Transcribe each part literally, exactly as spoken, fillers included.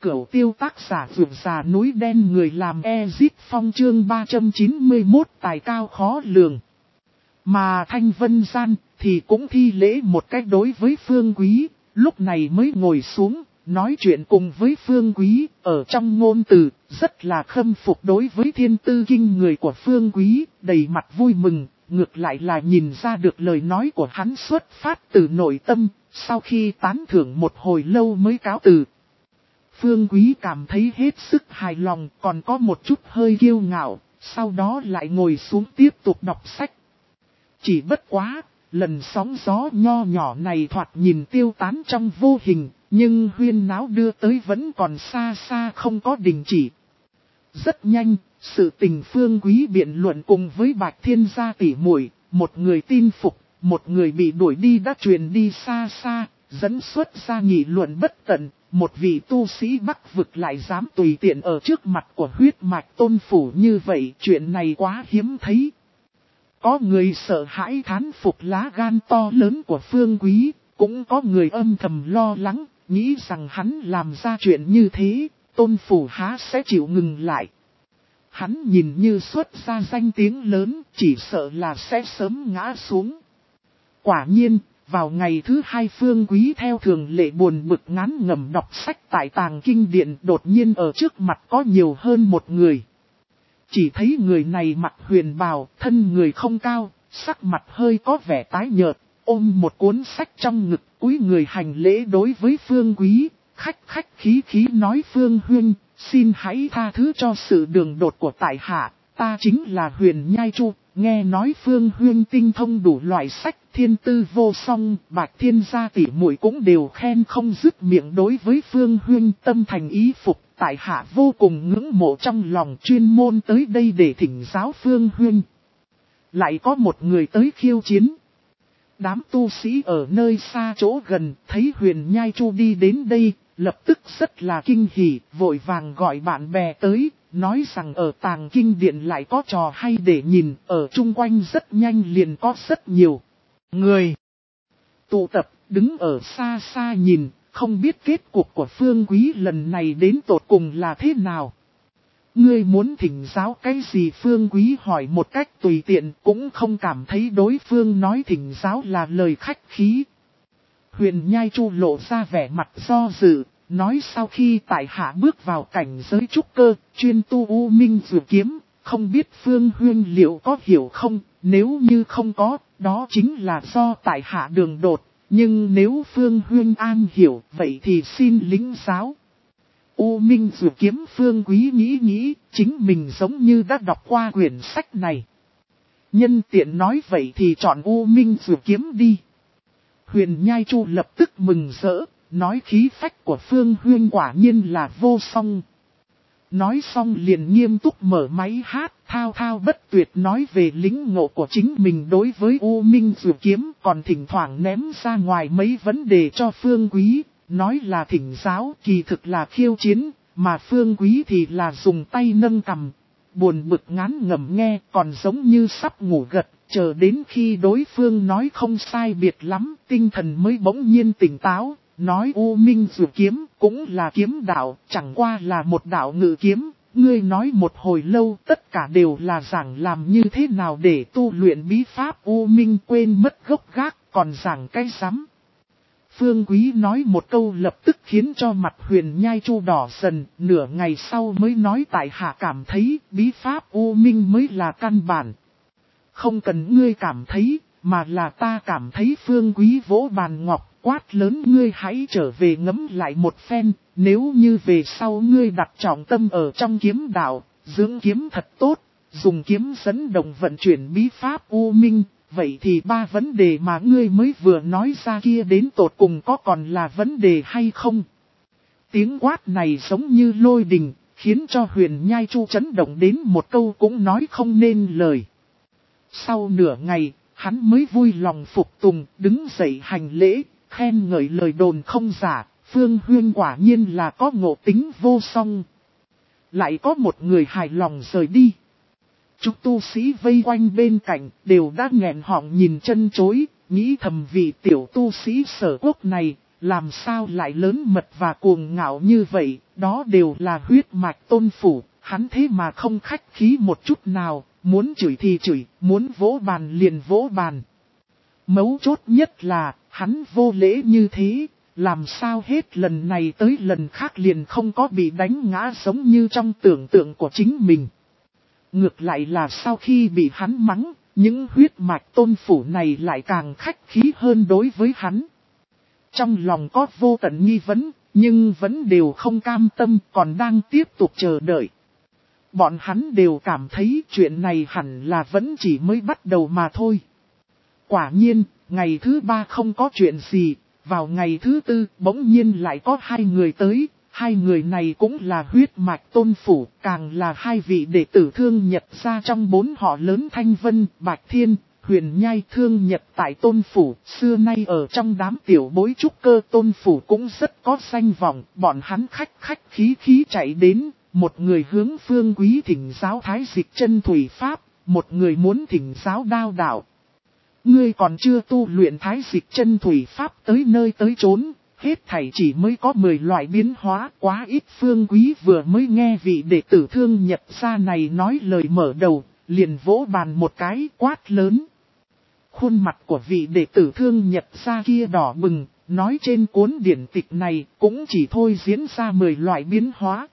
Cửu tiêu tác giả vượt già núi đen người làm Ezit Phong chương ba trăm chín mươi mốt tài cao khó lường. Mà Thanh Vân Gian thì cũng thi lễ một cách đối với Phương Quý, lúc này mới ngồi xuống, nói chuyện cùng với Phương Quý, ở trong ngôn từ, rất là khâm phục đối với thiên tư kinh người của Phương Quý, đầy mặt vui mừng, ngược lại là nhìn ra được lời nói của hắn xuất phát từ nội tâm, sau khi tán thưởng một hồi lâu mới cáo từ. Phương Quý cảm thấy hết sức hài lòng, còn có một chút hơi kiêu ngạo, sau đó lại ngồi xuống tiếp tục đọc sách. Chỉ bất quá, lần sóng gió nho nhỏ này thoạt nhìn tiêu tán trong vô hình, nhưng huyên náo đưa tới vẫn còn xa xa không có đình chỉ. Rất nhanh, sự tình Phương Quý biện luận cùng với Bạch Thiên gia tỷ muội, một người tin phục, một người bị đuổi đi đã truyền đi xa xa, dẫn xuất ra nghị luận bất tận. Một vị tu sĩ Bắc vực lại dám tùy tiện ở trước mặt của huyết mạch tôn phủ như vậy, chuyện này quá hiếm thấy. Có người sợ hãi thán phục lá gan to lớn của Phương Quý, cũng có người âm thầm lo lắng, nghĩ rằng hắn làm ra chuyện như thế, tôn phủ há sẽ chịu ngừng lại. Hắn nhìn như xuất ra danh tiếng lớn, chỉ sợ là sẽ sớm ngã xuống. Quả nhiên, vào ngày thứ hai Phương Quý theo thường lệ buồn bực ngán ngẩm đọc sách tại tàng kinh điện, đột nhiên ở trước mặt có nhiều hơn một người. Chỉ thấy người này mặc huyền bào, thân người không cao, sắc mặt hơi có vẻ tái nhợt, ôm một cuốn sách trong ngực, cúi người hành lễ đối với Phương Quý, khách khách khí khí nói: Phương huynh, xin hãy tha thứ cho sự đường đột của tại hạ, ta chính là Huyền Nhai Chu. Nghe nói Phương huynh tinh thông đủ loại sách, thiên tư vô song, Bạch Thiên gia tỷ muội cũng đều khen không dứt miệng đối với Phương huynh tâm thành ý phục, tại hạ vô cùng ngưỡng mộ trong lòng, chuyên môn tới đây để thỉnh giáo Phương huynh. Lại có một người tới khiêu chiến. Đám tu sĩ ở nơi xa chỗ gần thấy Huyền Nhai Chu đi đến đây, lập tức rất là kinh hỉ, vội vàng gọi bạn bè tới. Nói rằng ở tàng kinh điện lại có trò hay để nhìn, ở chung quanh rất nhanh liền có rất nhiều người tụ tập, đứng ở xa xa nhìn, không biết kết cục của Phương Quý lần này đến tột cùng là thế nào. Ngươi muốn thỉnh giáo cái gì? Phương Quý hỏi một cách tùy tiện, cũng không cảm thấy đối phương nói thỉnh giáo là lời khách khí. Huyền Nhai Chu lộ ra vẻ mặt do dự. Nói sau khi tại hạ bước vào cảnh giới trúc cơ, chuyên tu U Minh Dược Kiếm, không biết Phương huynh liệu có hiểu không, nếu như không có, đó chính là do tại hạ đường đột, nhưng nếu Phương huynh an hiểu, vậy thì xin lĩnh giáo. U Minh Dược Kiếm, Phương Quý nghĩ nghĩ, chính mình giống như đã đọc qua quyển sách này. Nhân tiện nói vậy thì chọn U Minh Dược Kiếm đi. Huyền Nhai Chu lập tức mừng rỡ. Nói khí phách của Phương huynh quả nhiên là vô song. Nói xong liền nghiêm túc mở máy hát, thao thao bất tuyệt nói về lĩnh ngộ của chính mình đối với U Minh Dược Kiếm, còn thỉnh thoảng ném ra ngoài mấy vấn đề cho Phương Quý, nói là thỉnh giáo, kỳ thực là khiêu chiến, mà Phương Quý thì là dùng tay nâng cằm, buồn bực ngán ngẩm nghe, còn giống như sắp ngủ gật, chờ đến khi đối phương nói không sai biệt lắm, tinh thần mới bỗng nhiên tỉnh táo. Nói U Minh Dược Kiếm cũng là kiếm đạo, chẳng qua là một đạo ngự kiếm, ngươi nói một hồi lâu tất cả đều là giảng làm như thế nào để tu luyện bí pháp U Minh, quên mất gốc gác, còn giảng cái rắm. Phương Quý nói một câu lập tức khiến cho mặt Huyền Nhai Chu đỏ dần, nửa ngày sau mới nói tại hạ cảm thấy bí pháp U Minh mới là căn bản. Không cần ngươi cảm thấy, mà là ta cảm thấy. Phương Quý vỗ bàn ngọc. Quát lớn: ngươi hãy trở về ngẫm lại một phen, nếu như về sau ngươi đặt trọng tâm ở trong kiếm đạo, dưỡng kiếm thật tốt, dùng kiếm dẫn động vận chuyển bí pháp U Minh, vậy thì ba vấn đề mà ngươi mới vừa nói ra kia đến tột cùng có còn là vấn đề hay không? Tiếng quát này giống như lôi đình, khiến cho Huyền Nhai Chu chấn động đến một câu cũng nói không nên lời. Sau nửa ngày, hắn mới vui lòng phục tùng, đứng dậy hành lễ. Khen ngợi lời đồn không giả, Phương huynh quả nhiên là có ngộ tính vô song. Lại có một người hài lòng rời đi. Chúng tu sĩ vây quanh bên cạnh đều đã nghẹn họng nhìn chân chối, nghĩ thầm vị tiểu tu sĩ Sở Quốc này làm sao lại lớn mật và cuồng ngạo như vậy, đó đều là huyết mạch Tôn Phủ, hắn thế mà không khách khí một chút nào, muốn chửi thì chửi, muốn vỗ bàn liền vỗ bàn. Mấu chốt nhất là, hắn vô lễ như thế, làm sao hết lần này tới lần khác liền không có bị đánh ngã giống như trong tưởng tượng của chính mình. Ngược lại là sau khi bị hắn mắng, những huyết mạch Tôn Phủ này lại càng khách khí hơn đối với hắn. Trong lòng có vô tận nghi vấn, nhưng vẫn đều không cam tâm, còn đang tiếp tục chờ đợi. Bọn hắn đều cảm thấy chuyện này hẳn là vẫn chỉ mới bắt đầu mà thôi. Quả nhiên, ngày thứ ba không có chuyện gì, vào ngày thứ tư bỗng nhiên lại có hai người tới, hai người này cũng là huyết mạch Tôn Phủ, càng là hai vị đệ tử Thương Nhật ra trong bốn họ lớn Thanh Vân, Bạch Thiên, Huyền Nhai. Thương Nhật tại Tôn Phủ, xưa nay ở trong đám tiểu bối trúc cơ Tôn Phủ cũng rất có danh vọng, bọn hắn khách khách khí khí chạy đến, một người hướng Phương Quý thỉnh giáo Thái Dịch Chân Thủy Pháp, một người muốn thỉnh giáo Đao Đạo. Ngươi còn chưa tu luyện Thái Dịch Chân Thủy Pháp tới nơi tới chốn, hết thảy chỉ mới có mười loại biến hóa, quá ít. Phương Quý vừa mới nghe vị đệ tử Thương Nhật ra này nói lời mở đầu, liền vỗ bàn một cái quát lớn. Khuôn mặt của vị đệ tử Thương Nhật ra kia đỏ bừng, nói trên cuốn điển tịch này cũng chỉ thôi diễn ra mười loại biến hóa.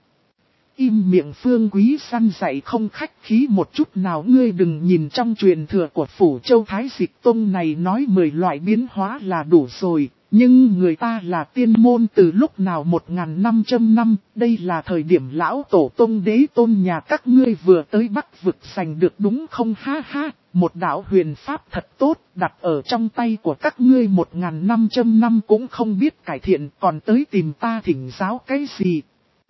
Im miệng. Phương Quý săn dạy không khách khí một chút nào, ngươi đừng nhìn trong truyền thừa của Phủ Châu Thái Dịch Tông này nói mười loại biến hóa là đủ rồi, nhưng người ta là tiên môn từ lúc nào một nghìn năm trăm năm, đây là thời điểm lão tổ tông đế tôn nhà các ngươi vừa tới Bắc vực giành được đúng không? Ha ha, một đạo huyền pháp thật tốt, đặt ở trong tay của các ngươi một nghìn năm trăm năm cũng không biết cải thiện, còn tới tìm ta thỉnh giáo cái gì?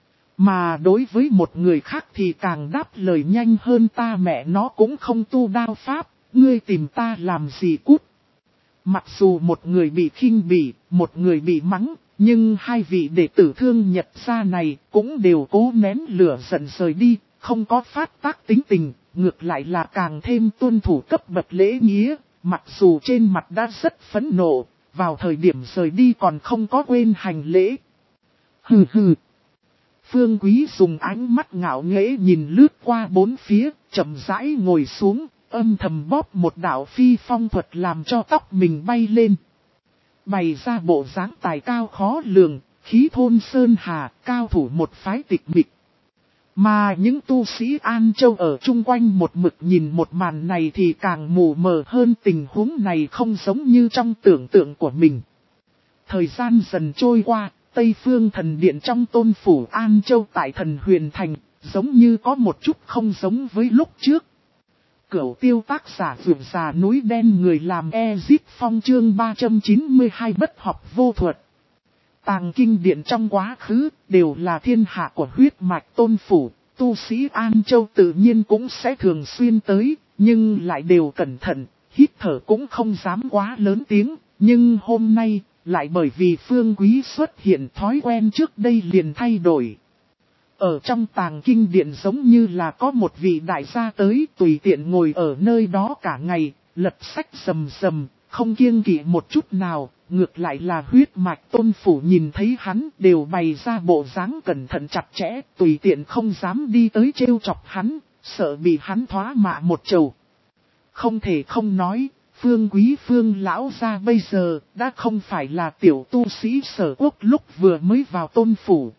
Mà đối với một người khác thì càng đáp lời nhanh hơn, ta mẹ nó cũng không tu đao pháp, ngươi tìm ta làm gì cút. Mặc dù một người bị khinh bỉ, một người bị mắng, nhưng hai vị đệ tử Thương Nhật ra này cũng đều cố nén lửa giận rời đi, không có phát tác tính tình, ngược lại là càng thêm tuân thủ cấp bậc lễ nghĩa, mặc dù trên mặt đã rất phẫn nộ, vào thời điểm rời đi còn không có quên hành lễ. Hừ hừ. Phương Quý dùng ánh mắt ngạo nghễ nhìn lướt qua bốn phía, chậm rãi ngồi xuống, âm thầm bóp một đạo phi phong thuật làm cho tóc mình bay lên. Bày ra bộ dáng tài cao khó lường, khí thôn sơn hà, cao thủ một phái tịch mịch. Mà những tu sĩ An Châu ở chung quanh một mực nhìn một màn này thì càng mù mờ hơn, tình huống này không giống như trong tưởng tượng của mình. Thời gian dần trôi qua. Tây Phương Thần Điện trong Tôn Phủ An Châu tại Thần Huyền Thành, giống như có một chút không giống với lúc trước. Cửu Tiêu tác giả vượt già núi đen, người làm Ezip Phong chương ba trăm chín mươi hai bất học vô thuật. Tàng kinh điện trong quá khứ đều là thiên hạ của huyết mạch Tôn Phủ, tu sĩ An Châu tự nhiên cũng sẽ thường xuyên tới, nhưng lại đều cẩn thận, hít thở cũng không dám quá lớn tiếng, nhưng hôm nay lại bởi vì Phương Quý xuất hiện, thói quen trước đây liền thay đổi. Ở trong tàng kinh điện giống như là có một vị đại gia tới, tùy tiện ngồi ở nơi đó cả ngày, lật sách rầm rầm, không kiêng kỵ một chút nào, ngược lại là huyết mạch Tôn Phủ nhìn thấy hắn đều bày ra bộ dáng cẩn thận chặt chẽ, tùy tiện không dám đi tới trêu chọc hắn, sợ bị hắn thoá mạ một trầu. Không thể không nói, Phương Quý Phương lão gia bây giờ đã không phải là tiểu tu sĩ Sở Quốc lúc vừa mới vào Tôn Phủ.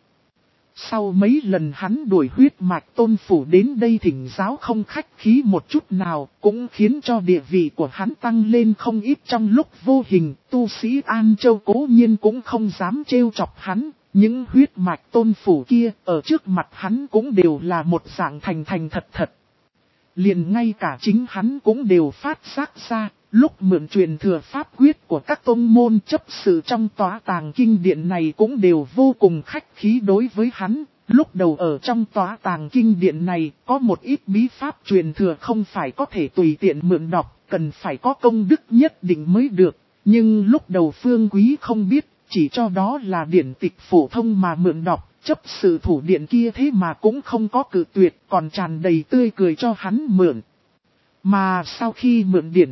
Sau mấy lần hắn đuổi huyết mạch Tôn Phủ đến đây thỉnh giáo không khách khí một chút nào, cũng khiến cho địa vị của hắn tăng lên không ít. Trong lúc vô hình, tu sĩ An Châu cố nhiên cũng không dám trêu chọc hắn, những huyết mạch Tôn Phủ kia ở trước mặt hắn cũng đều là một dạng thành thành thật thật. Liền ngay cả chính hắn cũng đều phát giác ra, lúc mượn truyền thừa pháp quyết của các tông môn chấp sự trong tòa tàng kinh điện này cũng đều vô cùng khách khí đối với hắn. Lúc đầu ở trong tòa tàng kinh điện này có một ít bí pháp truyền thừa không phải có thể tùy tiện mượn đọc, cần phải có công đức nhất định mới được. Nhưng lúc đầu Phương Quý không biết, chỉ cho đó là điển tịch phổ thông mà mượn đọc. Chấp sự thủ điện kia thế mà cũng không có cự tuyệt, còn tràn đầy tươi cười cho hắn mượn. Mà sau khi mượn điển tịch,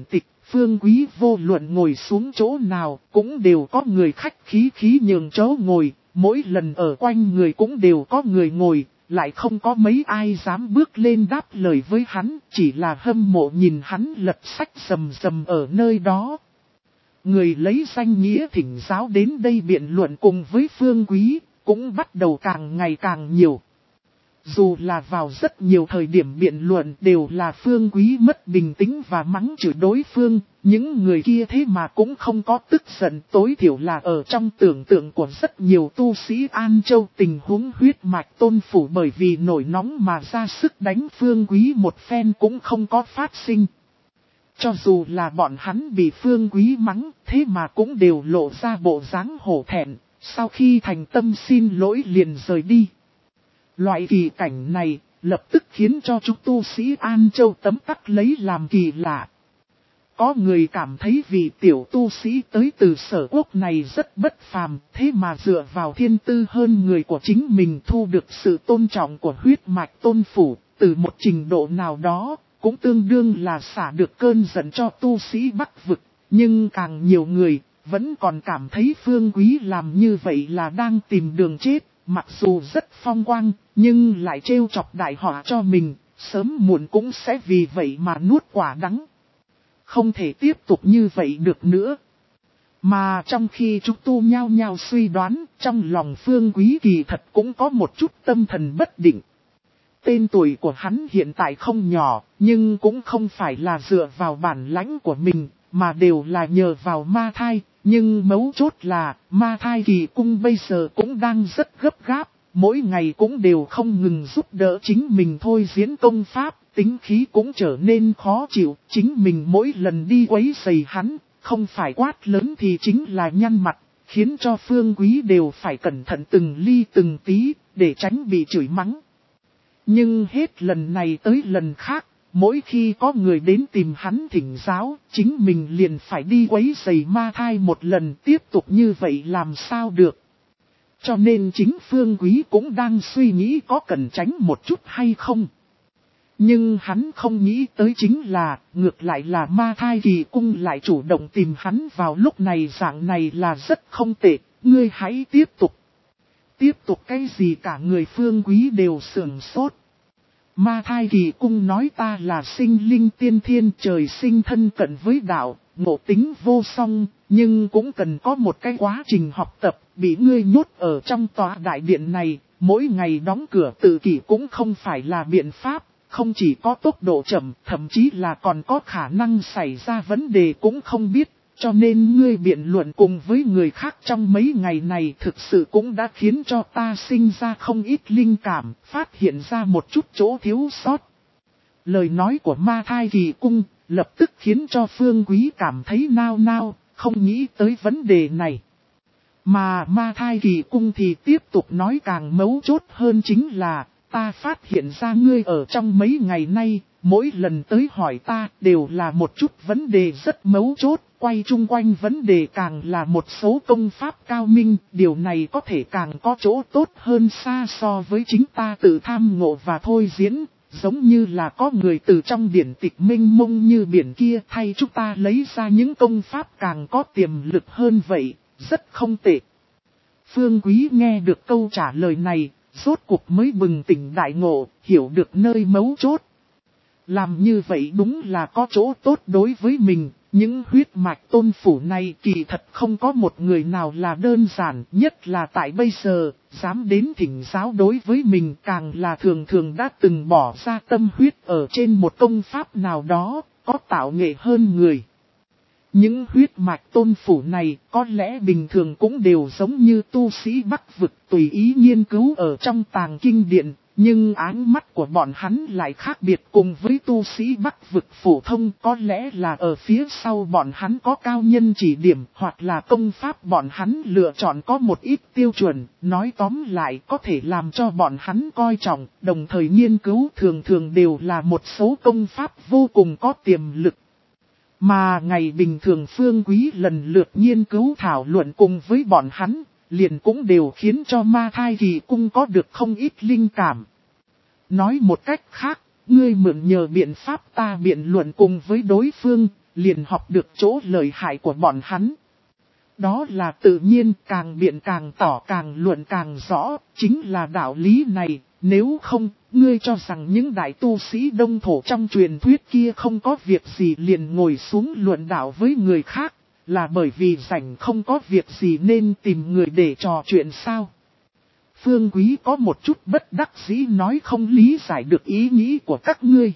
Phương Quý vô luận ngồi xuống chỗ nào cũng đều có người khách khí khí nhường chỗ ngồi, mỗi lần ở quanh người cũng đều có người ngồi, lại không có mấy ai dám bước lên đáp lời với hắn, chỉ là hâm mộ nhìn hắn lật sách rầm rầm ở nơi đó. Người lấy danh nghĩa thỉnh giáo đến đây biện luận cùng với Phương Quý, cũng bắt đầu càng ngày càng nhiều. Dù là vào rất nhiều thời điểm biện luận đều là Phương Quý mất bình tĩnh và mắng chửi đối phương, những người kia thế mà cũng không có tức giận, tối thiểu là ở trong tưởng tượng của rất nhiều tu sĩ An Châu tình huống huyết mạch tôn phủ bởi vì nổi nóng mà ra sức đánh Phương Quý một phen cũng không có phát sinh. Cho dù là bọn hắn bị Phương Quý mắng, thế mà cũng đều lộ ra bộ dáng hổ thẹn, sau khi thành tâm xin lỗi liền rời đi. Loại kỳ cảnh này, lập tức khiến cho chúng tu sĩ An Châu tấm tắc lấy làm kỳ lạ. Có người cảm thấy vì tiểu tu sĩ tới từ sở quốc này rất bất phàm, thế mà dựa vào thiên tư hơn người của chính mình thu được sự tôn trọng của huyết mạch tôn phủ, từ một trình độ nào đó, cũng tương đương là xả được cơn giận cho tu sĩ Bắc vực. Nhưng càng nhiều người, vẫn còn cảm thấy Phương Quý làm như vậy là đang tìm đường chết. Mặc dù rất phong quang, nhưng lại trêu chọc đại họa cho mình, sớm muộn cũng sẽ vì vậy mà nuốt quả đắng. Không thể tiếp tục như vậy được nữa. Mà trong khi chúng tu nhao nhao suy đoán, trong lòng Phương Quý kỳ thật cũng có một chút tâm thần bất định. Tên tuổi của hắn hiện tại không nhỏ, nhưng cũng không phải là dựa vào bản lãnh của mình, mà đều là nhờ vào ma thai. Nhưng mấu chốt là, ma thai kỳ cung bây giờ cũng đang rất gấp gáp, mỗi ngày cũng đều không ngừng giúp đỡ chính mình thôi diễn công pháp, tính khí cũng trở nên khó chịu, chính mình mỗi lần đi quấy rầy hắn, không phải quát lớn thì chính là nhăn mặt, khiến cho Phương Quý đều phải cẩn thận từng ly từng tí, để tránh bị chửi mắng. Nhưng hết lần này tới lần khác, mỗi khi có người đến tìm hắn thỉnh giáo, chính mình liền phải đi quấy rầy ma thai một lần, tiếp tục như vậy làm sao được. Cho nên chính Phương Quý cũng đang suy nghĩ có cần tránh một chút hay không. Nhưng hắn không nghĩ tới chính là, ngược lại là ma thai kỳ cung lại chủ động tìm hắn vào lúc này, dạng này là rất không tệ, ngươi hãy tiếp tục. Tiếp tục cái gì cả người Phương Quý đều sườn sốt. Ma thai kỳ cung nói ta là sinh linh tiên thiên, trời sinh thân cận với đạo, ngộ tính vô song, nhưng cũng cần có một cái quá trình học tập, bị ngươi nhốt ở trong tòa đại điện này, mỗi ngày đóng cửa tự kỷ cũng không phải là biện pháp, không chỉ có tốc độ chậm, thậm chí là còn có khả năng xảy ra vấn đề cũng không biết. Cho nên ngươi biện luận cùng với người khác trong mấy ngày này thực sự cũng đã khiến cho ta sinh ra không ít linh cảm, phát hiện ra một chút chỗ thiếu sót. Lời nói của ma thai kỳ cung lập tức khiến cho Phương Quý cảm thấy nao nao, không nghĩ tới vấn đề này. Mà ma thai kỳ cung thì tiếp tục nói càng mấu chốt hơn chính là, ta phát hiện ra ngươi ở trong mấy ngày nay, mỗi lần tới hỏi ta đều là một chút vấn đề rất mấu chốt. Quay chung quanh vấn đề càng là một số công pháp cao minh, điều này có thể càng có chỗ tốt hơn xa so với chính ta tự tham ngộ và thôi diễn, giống như là có người từ trong điển tịch mênh mông như biển kia thay chúng ta lấy ra những công pháp càng có tiềm lực hơn vậy, rất không tệ. Phương Quý nghe được câu trả lời này, rốt cuộc mới bừng tỉnh đại ngộ, hiểu được nơi mấu chốt. Làm như vậy đúng là có chỗ tốt đối với mình. Những huyết mạch tôn phủ này kỳ thật không có một người nào là đơn giản, nhất là tại bây giờ, dám đến thỉnh giáo đối với mình càng là thường thường đã từng bỏ ra tâm huyết ở trên một công pháp nào đó, có tạo nghệ hơn người. Những huyết mạch tôn phủ này có lẽ bình thường cũng đều giống như tu sĩ Bắc vực tùy ý nghiên cứu ở trong tàng kinh điện. Nhưng ánh mắt của bọn hắn lại khác biệt cùng với tu sĩ Bắc vực phổ thông, có lẽ là ở phía sau bọn hắn có cao nhân chỉ điểm hoặc là công pháp bọn hắn lựa chọn có một ít tiêu chuẩn, nói tóm lại có thể làm cho bọn hắn coi trọng, đồng thời nghiên cứu thường thường đều là một số công pháp vô cùng có tiềm lực. Mà ngày bình thường Phương Quý lần lượt nghiên cứu thảo luận cùng với bọn hắn, liền cũng đều khiến cho ma thai kỳ cung có được không ít linh cảm. Nói một cách khác, ngươi mượn nhờ biện pháp ta biện luận cùng với đối phương, liền học được chỗ lợi hại của bọn hắn. Đó là tự nhiên, càng biện càng tỏ, càng luận càng rõ, chính là đạo lý này. Nếu không, ngươi cho rằng những đại tu sĩ đông thổ trong truyền thuyết kia không có việc gì liền ngồi xuống luận đạo với người khác, là bởi vì rảnh không có việc gì nên tìm người để trò chuyện sao? Phương Quý có một chút bất đắc dĩ nói không lý giải được ý nghĩ của các ngươi.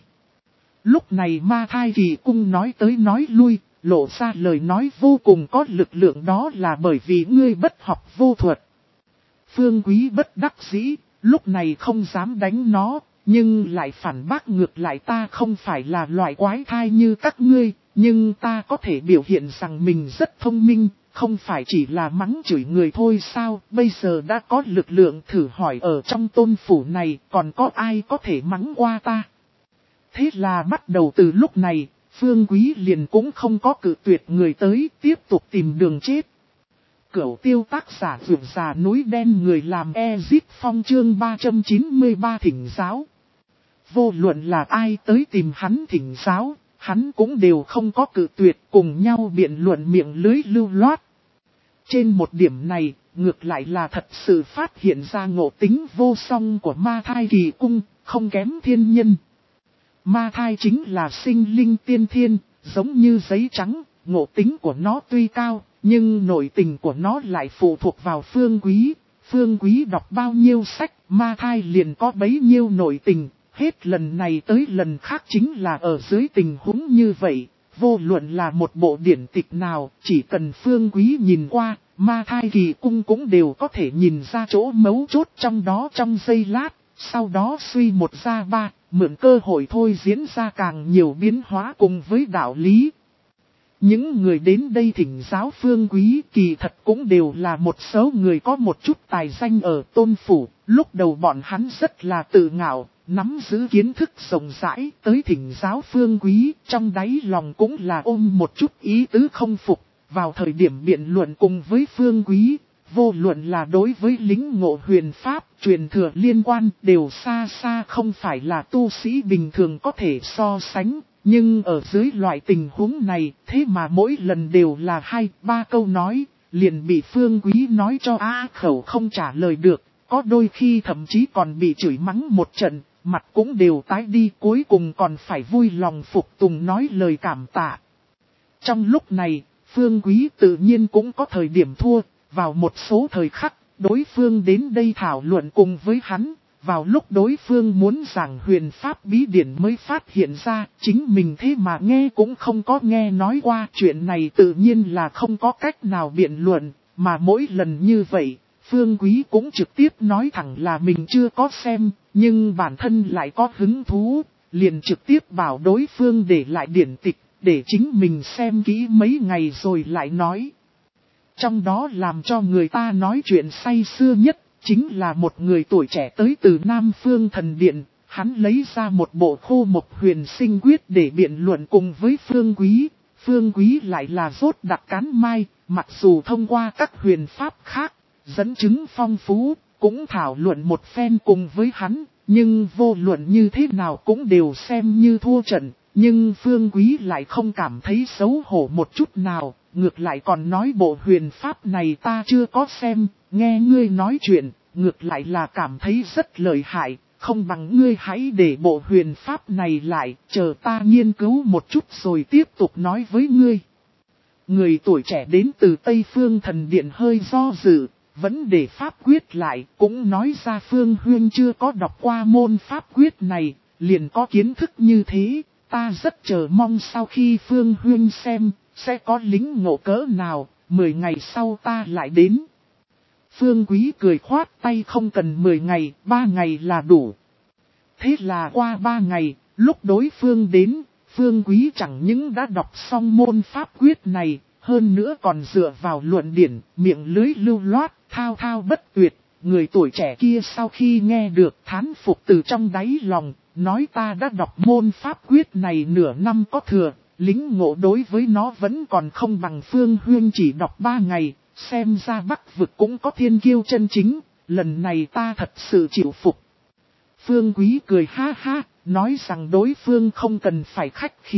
Lúc này Ma Thai Kỳ Cung nói tới nói lui, lộ ra lời nói vô cùng có lực lượng, đó là bởi vì ngươi bất học vô thuật. Phương Quý bất đắc dĩ, lúc này không dám đánh nó, nhưng lại phản bác ngược lại, ta không phải là loại quái thai như các ngươi, nhưng ta có thể biểu hiện rằng mình rất thông minh, không phải chỉ là mắng chửi người thôi sao, bây giờ đã có lực lượng, thử hỏi ở trong tôn phủ này còn có ai có thể mắng qua ta. Thế là bắt đầu từ lúc này, Phương Quý liền cũng không có cự tuyệt người tới, tiếp tục tìm đường chết. Cửu Tiêu tác giả vượt già núi đen, người làm Ezip Phong chương ba trăm chín mươi ba thỉnh giáo. Vô luận là ai tới tìm hắn thỉnh giáo, hắn cũng đều không có cự tuyệt, cùng nhau biện luận miệng lưới lưu loát. Trên một điểm này, ngược lại là thật sự phát hiện ra ngộ tính vô song của Ma Thai Kỳ Cung, không kém thiên nhân. Ma Thai chính là sinh linh tiên thiên, giống như giấy trắng, ngộ tính của nó tuy cao, nhưng nội tình của nó lại phụ thuộc vào Phương Quý. Phương Quý đọc bao nhiêu sách, Ma Thai liền có bấy nhiêu nội tình, hết lần này tới lần khác chính là ở dưới tình huống như vậy. Vô luận là một bộ điển tịch nào, chỉ cần Phương Quý nhìn qua, Ma Thai Kỳ Cung cũng đều có thể nhìn ra chỗ mấu chốt trong đó trong giây lát, sau đó suy một ra ba, mượn cơ hội thôi diễn ra càng nhiều biến hóa cùng với đạo lý. Những người đến đây thỉnh giáo Phương Quý kỳ thật cũng đều là một số người có một chút tài danh ở tôn phủ, lúc đầu bọn hắn rất là tự ngạo, nắm giữ kiến thức rộng rãi, tới thỉnh giáo Phương Quý, trong đáy lòng cũng là ôm một chút ý tứ không phục. Vào thời điểm biện luận cùng với Phương Quý, vô luận là đối với lính ngộ huyền pháp, truyền thừa liên quan đều xa xa không phải là tu sĩ bình thường có thể so sánh. Nhưng ở dưới loại tình huống này, thế mà mỗi lần đều là hai, ba câu nói, liền bị Phương Quý nói cho á khẩu không trả lời được, có đôi khi thậm chí còn bị chửi mắng một trận, mặt cũng đều tái đi, cuối cùng còn phải vui lòng phục tùng nói lời cảm tạ. Trong lúc này, Phương Quý tự nhiên cũng có thời điểm thua, vào một số thời khắc, đối phương đến đây thảo luận cùng với hắn. Vào lúc đối phương muốn giảng huyền pháp bí điển mới phát hiện ra, chính mình thế mà nghe cũng không có nghe nói qua. Chuyện này tự nhiên là không có cách nào biện luận, mà mỗi lần như vậy, Phương Quý cũng trực tiếp nói thẳng là mình chưa có xem, nhưng bản thân lại có hứng thú, liền trực tiếp bảo đối phương để lại điển tịch, để chính mình xem kỹ mấy ngày rồi lại nói. Trong đó làm cho người ta nói chuyện say sưa nhất, chính là một người tuổi trẻ tới từ Nam Phương Thần Điện, hắn lấy ra một bộ khô mộc huyền sinh quyết để biện luận cùng với Phương Quý. Phương Quý lại là rốt đặc cán mai, mặc dù thông qua các huyền pháp khác, dẫn chứng phong phú, cũng thảo luận một phen cùng với hắn, nhưng vô luận như thế nào cũng đều xem như thua trận. Nhưng Phương Quý lại không cảm thấy xấu hổ một chút nào, ngược lại còn nói bộ huyền pháp này ta chưa có xem, nghe ngươi nói chuyện, ngược lại là cảm thấy rất lợi hại, không bằng ngươi hãy để bộ huyền pháp này lại, chờ ta nghiên cứu một chút rồi tiếp tục nói với ngươi. Người tuổi trẻ đến từ Tây Phương Thần Điện hơi do dự, vẫn để pháp quyết lại, cũng nói ra Phương Huyên chưa có đọc qua môn pháp quyết này, liền có kiến thức như thế. Ta rất chờ mong sau khi Phương Huyên xem, sẽ có lính ngộ cỡ nào, mười ngày sau ta lại đến. Phương Quý cười khoát tay, không cần mười ngày, ba ngày là đủ. Thế là qua ba ngày, lúc đối phương đến, Phương Quý chẳng những đã đọc xong môn pháp quyết này, hơn nữa còn dựa vào luận điển, miệng lưới lưu loát, thao thao bất tuyệt. Người tuổi trẻ kia sau khi nghe được thán phục từ trong đáy lòng, nói ta đã đọc môn pháp quyết này nửa năm có thừa, lính ngộ đối với nó vẫn còn không bằng Phương Huyên chỉ đọc ba ngày, xem ra Bắc vực cũng có thiên kiêu chân chính, lần này ta thật sự chịu phục. Phương Quý cười ha ha, nói rằng đối phương không cần phải khách khí,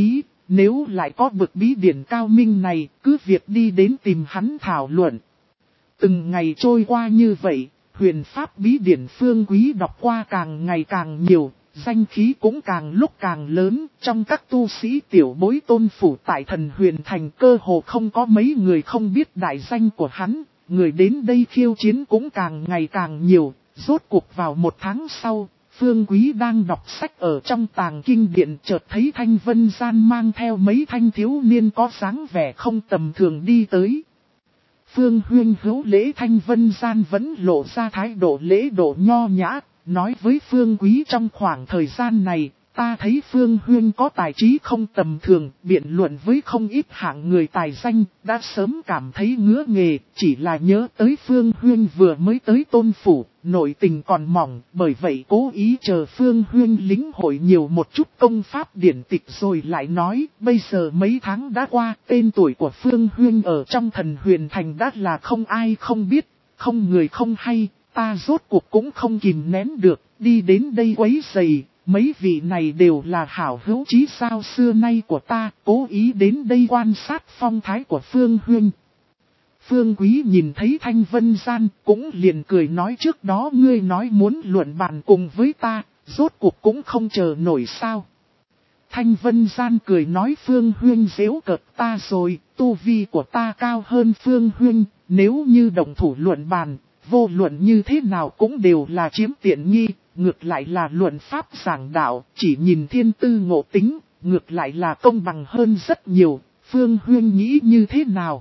nếu lại có bực bí điển cao minh này, cứ việc đi đến tìm hắn thảo luận. Từng ngày trôi qua như vậy, huyền pháp bí điển Phương Quý đọc qua càng ngày càng nhiều, danh khí cũng càng lúc càng lớn. Trong các tu sĩ tiểu bối tôn phủ tại thần huyền thành cơ hồ không có mấy người không biết đại danh của hắn. Người đến đây khiêu chiến cũng càng ngày càng nhiều. Rốt cuộc vào một tháng sau, Phương Quý đang đọc sách ở trong tàng kinh điện, chợt thấy Thanh Vân Gian mang theo mấy thanh thiếu niên có dáng vẻ không tầm thường đi tới. Phương Huyên hữu lễ, Thanh Vân Gian vẫn lộ ra thái độ lễ độ nho nhã, nói với Phương Quý: trong khoảng thời gian này, ta thấy Phương Huyên có tài trí không tầm thường, biện luận với không ít hạng người tài danh, đã sớm cảm thấy ngứa nghề, chỉ là nhớ tới Phương Huyên vừa mới tới tôn phủ, nội tình còn mỏng, bởi vậy cố ý chờ Phương Huyên lĩnh hội nhiều một chút công pháp điển tịch rồi lại nói. Bây giờ mấy tháng đã qua, tên tuổi của Phương Huyên ở trong thần huyền thành đã là không ai không biết, không người không hay, ta rốt cuộc cũng không kìm nén được, đi đến đây quấy rầy. Mấy vị này đều là hảo hữu chí sao xưa nay của ta, cố ý đến đây quan sát phong thái của Phương Huyên. Phương Quý nhìn thấy Thanh Vân Gian, cũng liền cười nói: trước đó ngươi nói muốn luận bàn cùng với ta, rốt cuộc cũng không chờ nổi sao. Thanh Vân Gian cười nói: Phương Huyên giễu cợt ta rồi, tu vi của ta cao hơn Phương Huyên, nếu như đồng thủ luận bàn, vô luận như thế nào cũng đều là chiếm tiện nghi. Ngược lại là luận pháp giảng đạo, chỉ nhìn thiên tư ngộ tính, ngược lại là công bằng hơn rất nhiều. Phương Huyên nghĩ như thế nào?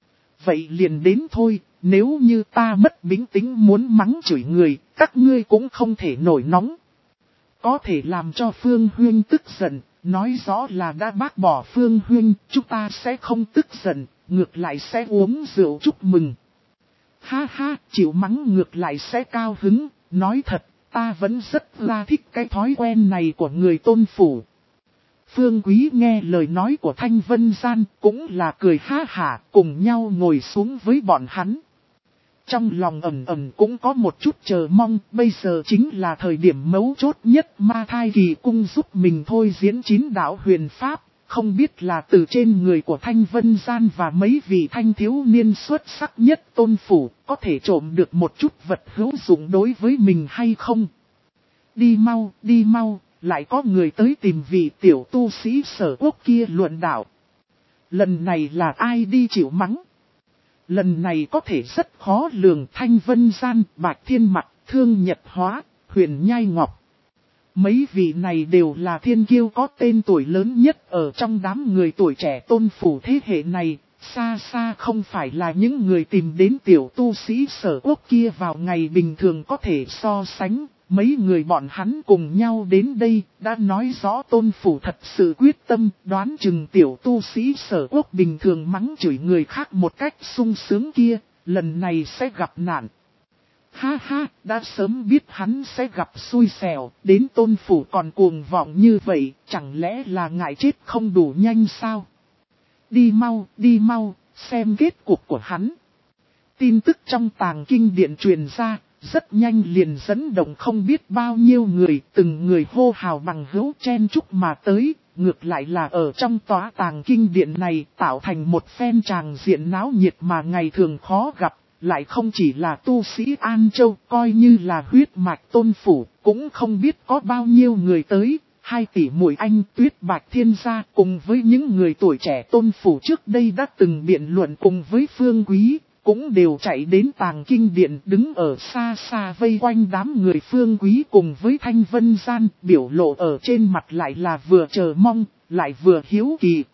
Vậy liền đến thôi, nếu như ta mất bình tĩnh muốn mắng chửi người, các ngươi cũng không thể nổi nóng. Có thể làm cho Phương Huyên tức giận, nói rõ là đã bác bỏ Phương Huyên, chúng ta sẽ không tức giận, ngược lại sẽ uống rượu chúc mừng. Ha ha, chịu mắng ngược lại sẽ cao hứng, nói thật. Ta vẫn rất là thích cái thói quen này của người tôn phủ. Phương Quý nghe lời nói của Thanh Vân Gian cũng là cười ha hả, cùng nhau ngồi xuống với bọn hắn. Trong lòng ẩn ẩn cũng có một chút chờ mong, bây giờ chính là thời điểm mấu chốt nhất, Ma Thai Kỳ Cung giúp mình thôi diễn chín đạo huyền pháp. Không biết là từ trên người của Thanh Vân Gian và mấy vị thanh thiếu niên xuất sắc nhất tôn phủ, có thể trộm được một chút vật hữu dụng đối với mình hay không? Đi mau, đi mau, lại có người tới tìm vị tiểu tu sĩ Sở Quốc kia luận đạo. Lần này là ai đi chịu mắng? Lần này có thể rất khó lường. Thanh Vân Gian, Bạch Thiên Mặc, Thương Nhật Hóa, Huyền Nhai Ngọc. Mấy vị này đều là thiên kiêu có tên tuổi lớn nhất ở trong đám người tuổi trẻ tôn phủ thế hệ này, xa xa không phải là những người tìm đến tiểu tu sĩ Sở Quốc kia vào ngày bình thường có thể so sánh. Mấy người bọn hắn cùng nhau đến đây đã nói rõ tôn phủ thật sự quyết tâm, đoán chừng tiểu tu sĩ Sở Quốc bình thường mắng chửi người khác một cách sung sướng kia, lần này sẽ gặp nạn. Ha ha, đã sớm biết hắn sẽ gặp xui xẻo, đến tôn phủ còn cuồng vọng như vậy, chẳng lẽ là ngại chết không đủ nhanh sao? Đi mau, đi mau, xem kết cục của hắn. Tin tức trong tàng kinh điện truyền ra, rất nhanh liền dẫn động không biết bao nhiêu người, từng người hô hào bằng hữu chen chúc mà tới, ngược lại là ở trong tòa tàng kinh điện này tạo thành một phen tràng diện náo nhiệt mà ngày thường khó gặp. Lại không chỉ là tu sĩ An Châu, coi như là huyết mạch tôn phủ, cũng không biết có bao nhiêu người tới. Hai tỷ muội anh Tuyết Bạch Thiên gia cùng với những người tuổi trẻ tôn phủ trước đây đã từng biện luận cùng với Phương Quý, cũng đều chạy đến tàng kinh điện đứng ở xa xa vây quanh đám người Phương Quý cùng với Thanh Vân Gian, biểu lộ ở trên mặt lại là vừa chờ mong, lại vừa hiếu kỳ.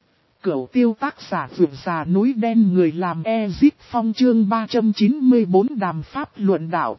Cửu tiêu tác giả vượt già núi đen người làm Ezip Phong chương ba trăm chín mươi bốn đàm pháp luận đạo.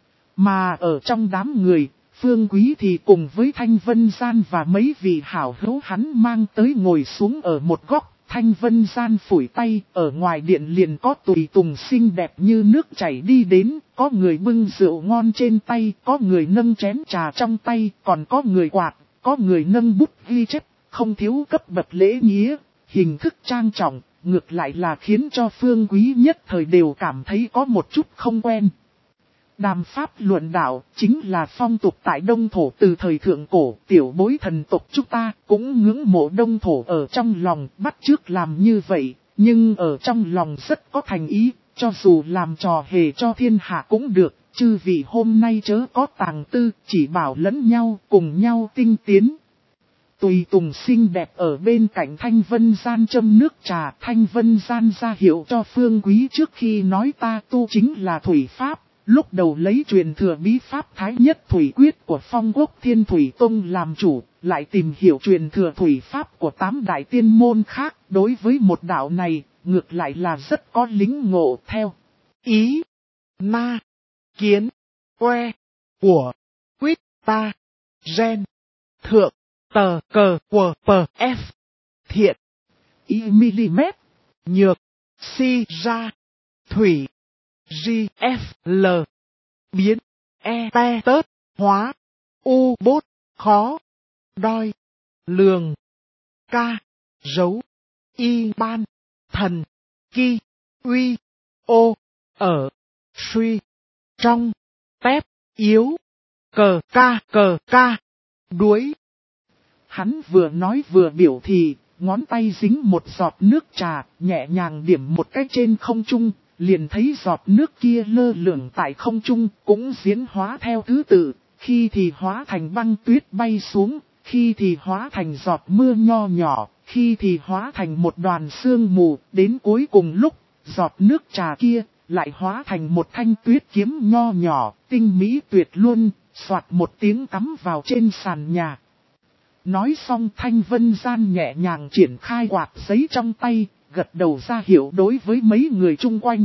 Mà ở trong đám người, Phương Quý thì cùng với Thanh Vân Gian và mấy vị hảo hữu hắn mang tới ngồi xuống ở một góc. Thanh Vân Gian phủi tay, ở ngoài điện liền có tùy tùng xinh đẹp như nước chảy đi đến, có người bưng rượu ngon trên tay, có người nâng chén trà trong tay, còn có người quạt, có người nâng bút ghi chép, không thiếu cấp bậc lễ nghĩa. Hình thức trang trọng, ngược lại là khiến cho Phương Quý nhất thời đều cảm thấy có một chút không quen. Đàm pháp luận đạo chính là phong tục tại Đông Thổ từ thời thượng cổ, tiểu bối thần tộc chúng ta cũng ngưỡng mộ Đông Thổ ở trong lòng, bắt chước làm như vậy, nhưng ở trong lòng rất có thành ý, cho dù làm trò hề cho thiên hạ cũng được, chư vị hôm nay chớ có tàng tư, chỉ bảo lẫn nhau, cùng nhau tinh tiến. Tùy Tùng xinh đẹp ở bên cạnh Thanh Vân Gian châm nước trà, Thanh Vân Gian ra hiệu cho Phương Quý trước khi nói ta tu chính là thủy pháp. Lúc đầu lấy truyền thừa bí pháp Thái Nhất Thủy Quyết của Phong Quốc Thiên Thủy Tông làm chủ, lại tìm hiểu truyền thừa thủy pháp của tám đại tiên môn khác. Đối với một đạo này, ngược lại là rất có lính ngộ theo. Ý, ma, kiến, que, của, quyết, ta, gen, thượng, tờ, cờ, quờ, pờ, f, thiện, y, mm, nhược, si, ra, thủy. G, F, L, biến, E, te, tớt, hóa, U, bốt, khó, đoi, lường, ca, dấu, y, ban, thần, ki, uy, ô, ở, suy, trong, tép, yếu, cờ, ca, cờ, ca, đuối. Hắn vừa nói vừa biểu thị, ngón tay dính một giọt nước trà, nhẹ nhàng điểm một cái trên không trung. Liền thấy giọt nước kia lơ lửng tại không trung, cũng diễn hóa theo thứ tự, khi thì hóa thành băng tuyết bay xuống, khi thì hóa thành giọt mưa nho nhỏ, khi thì hóa thành một đoàn sương mù, đến cuối cùng lúc, giọt nước trà kia, lại hóa thành một thanh tuyết kiếm nho nhỏ, tinh mỹ tuyệt luôn, soạt một tiếng cắm vào trên sàn nhà. Nói xong Thanh Vân Gian nhẹ nhàng triển khai quạt giấy trong tay, gật đầu ra hiệu đối với mấy người chung quanh.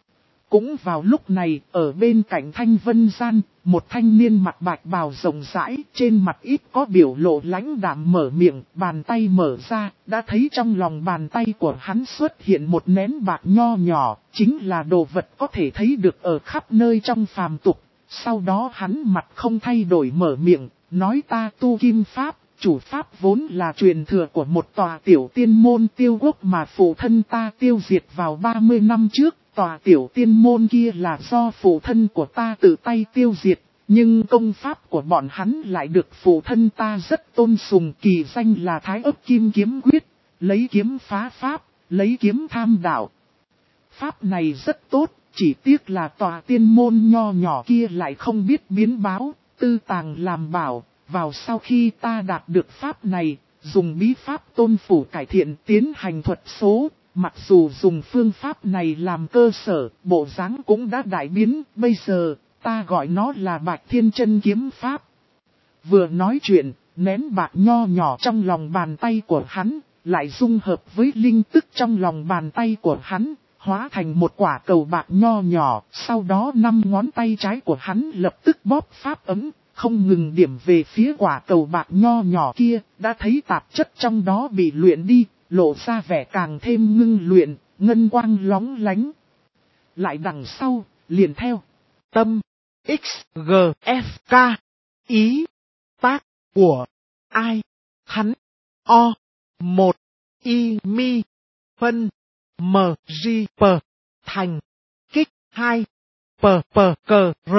Cũng vào lúc này, ở bên cạnh Thanh Vân Gian, một thanh niên mặt bạch bào rộng rãi, trên mặt ít có biểu lộ lãnh đạm mở miệng, bàn tay mở ra, đã thấy trong lòng bàn tay của hắn xuất hiện một nén bạc nho nhỏ, chính là đồ vật có thể thấy được ở khắp nơi trong phàm tục. Sau đó hắn mặt không thay đổi mở miệng, nói ta tu kim pháp. Chủ pháp vốn là truyền thừa của một tòa tiểu tiên môn Tiêu Quốc mà phụ thân ta tiêu diệt vào ba mươi năm trước. Tòa tiểu tiên môn kia là do phụ thân của ta tự tay tiêu diệt, nhưng công pháp của bọn hắn lại được phụ thân ta rất tôn sùng, kỳ danh là Thái Ấp Kim Kiếm Quyết, lấy kiếm phá pháp, lấy kiếm tham đạo. Pháp này rất tốt, chỉ tiếc là tòa tiên môn nho nhỏ kia lại không biết biến báo, tư tàng làm bảo. Vào sau khi ta đạt được pháp này, dùng bí pháp tôn phủ cải thiện tiến hành thuật số, mặc dù dùng phương pháp này làm cơ sở, bộ dáng cũng đã đại biến, bây giờ, ta gọi nó là Bạch Thiên Chân Kiếm Pháp. Vừa nói chuyện, nén bạc nho nhỏ trong lòng bàn tay của hắn, lại dung hợp với linh tức trong lòng bàn tay của hắn, hóa thành một quả cầu bạc nho nhỏ, sau đó năm ngón tay trái của hắn lập tức bóp pháp ấm. Không ngừng điểm về phía quả cầu bạc nho nhỏ kia, đã thấy tạp chất trong đó bị luyện đi, lộ ra vẻ càng thêm ngưng luyện, ngân quang lóng lánh. Lại đằng sau, liền theo. Tâm, X, G, F, K, ý, tác, của, ai, hắn, o, một, y, mi, phân, m, g, p, thành, kích, hai, p, p, cờ, r,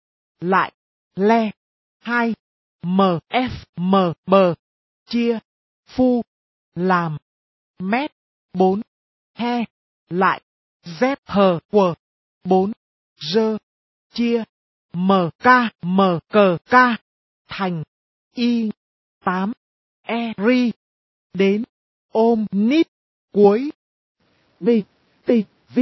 lại, le. hai, M, F, M, B, chia, phu, làm, mét, bốn, he, lại, Z, hờ, quờ, bốn, dơ, chia, M, K, M, cờ, K, thành, Y, tám, E, ri, đến, ôm, nít, cuối, B, T, V,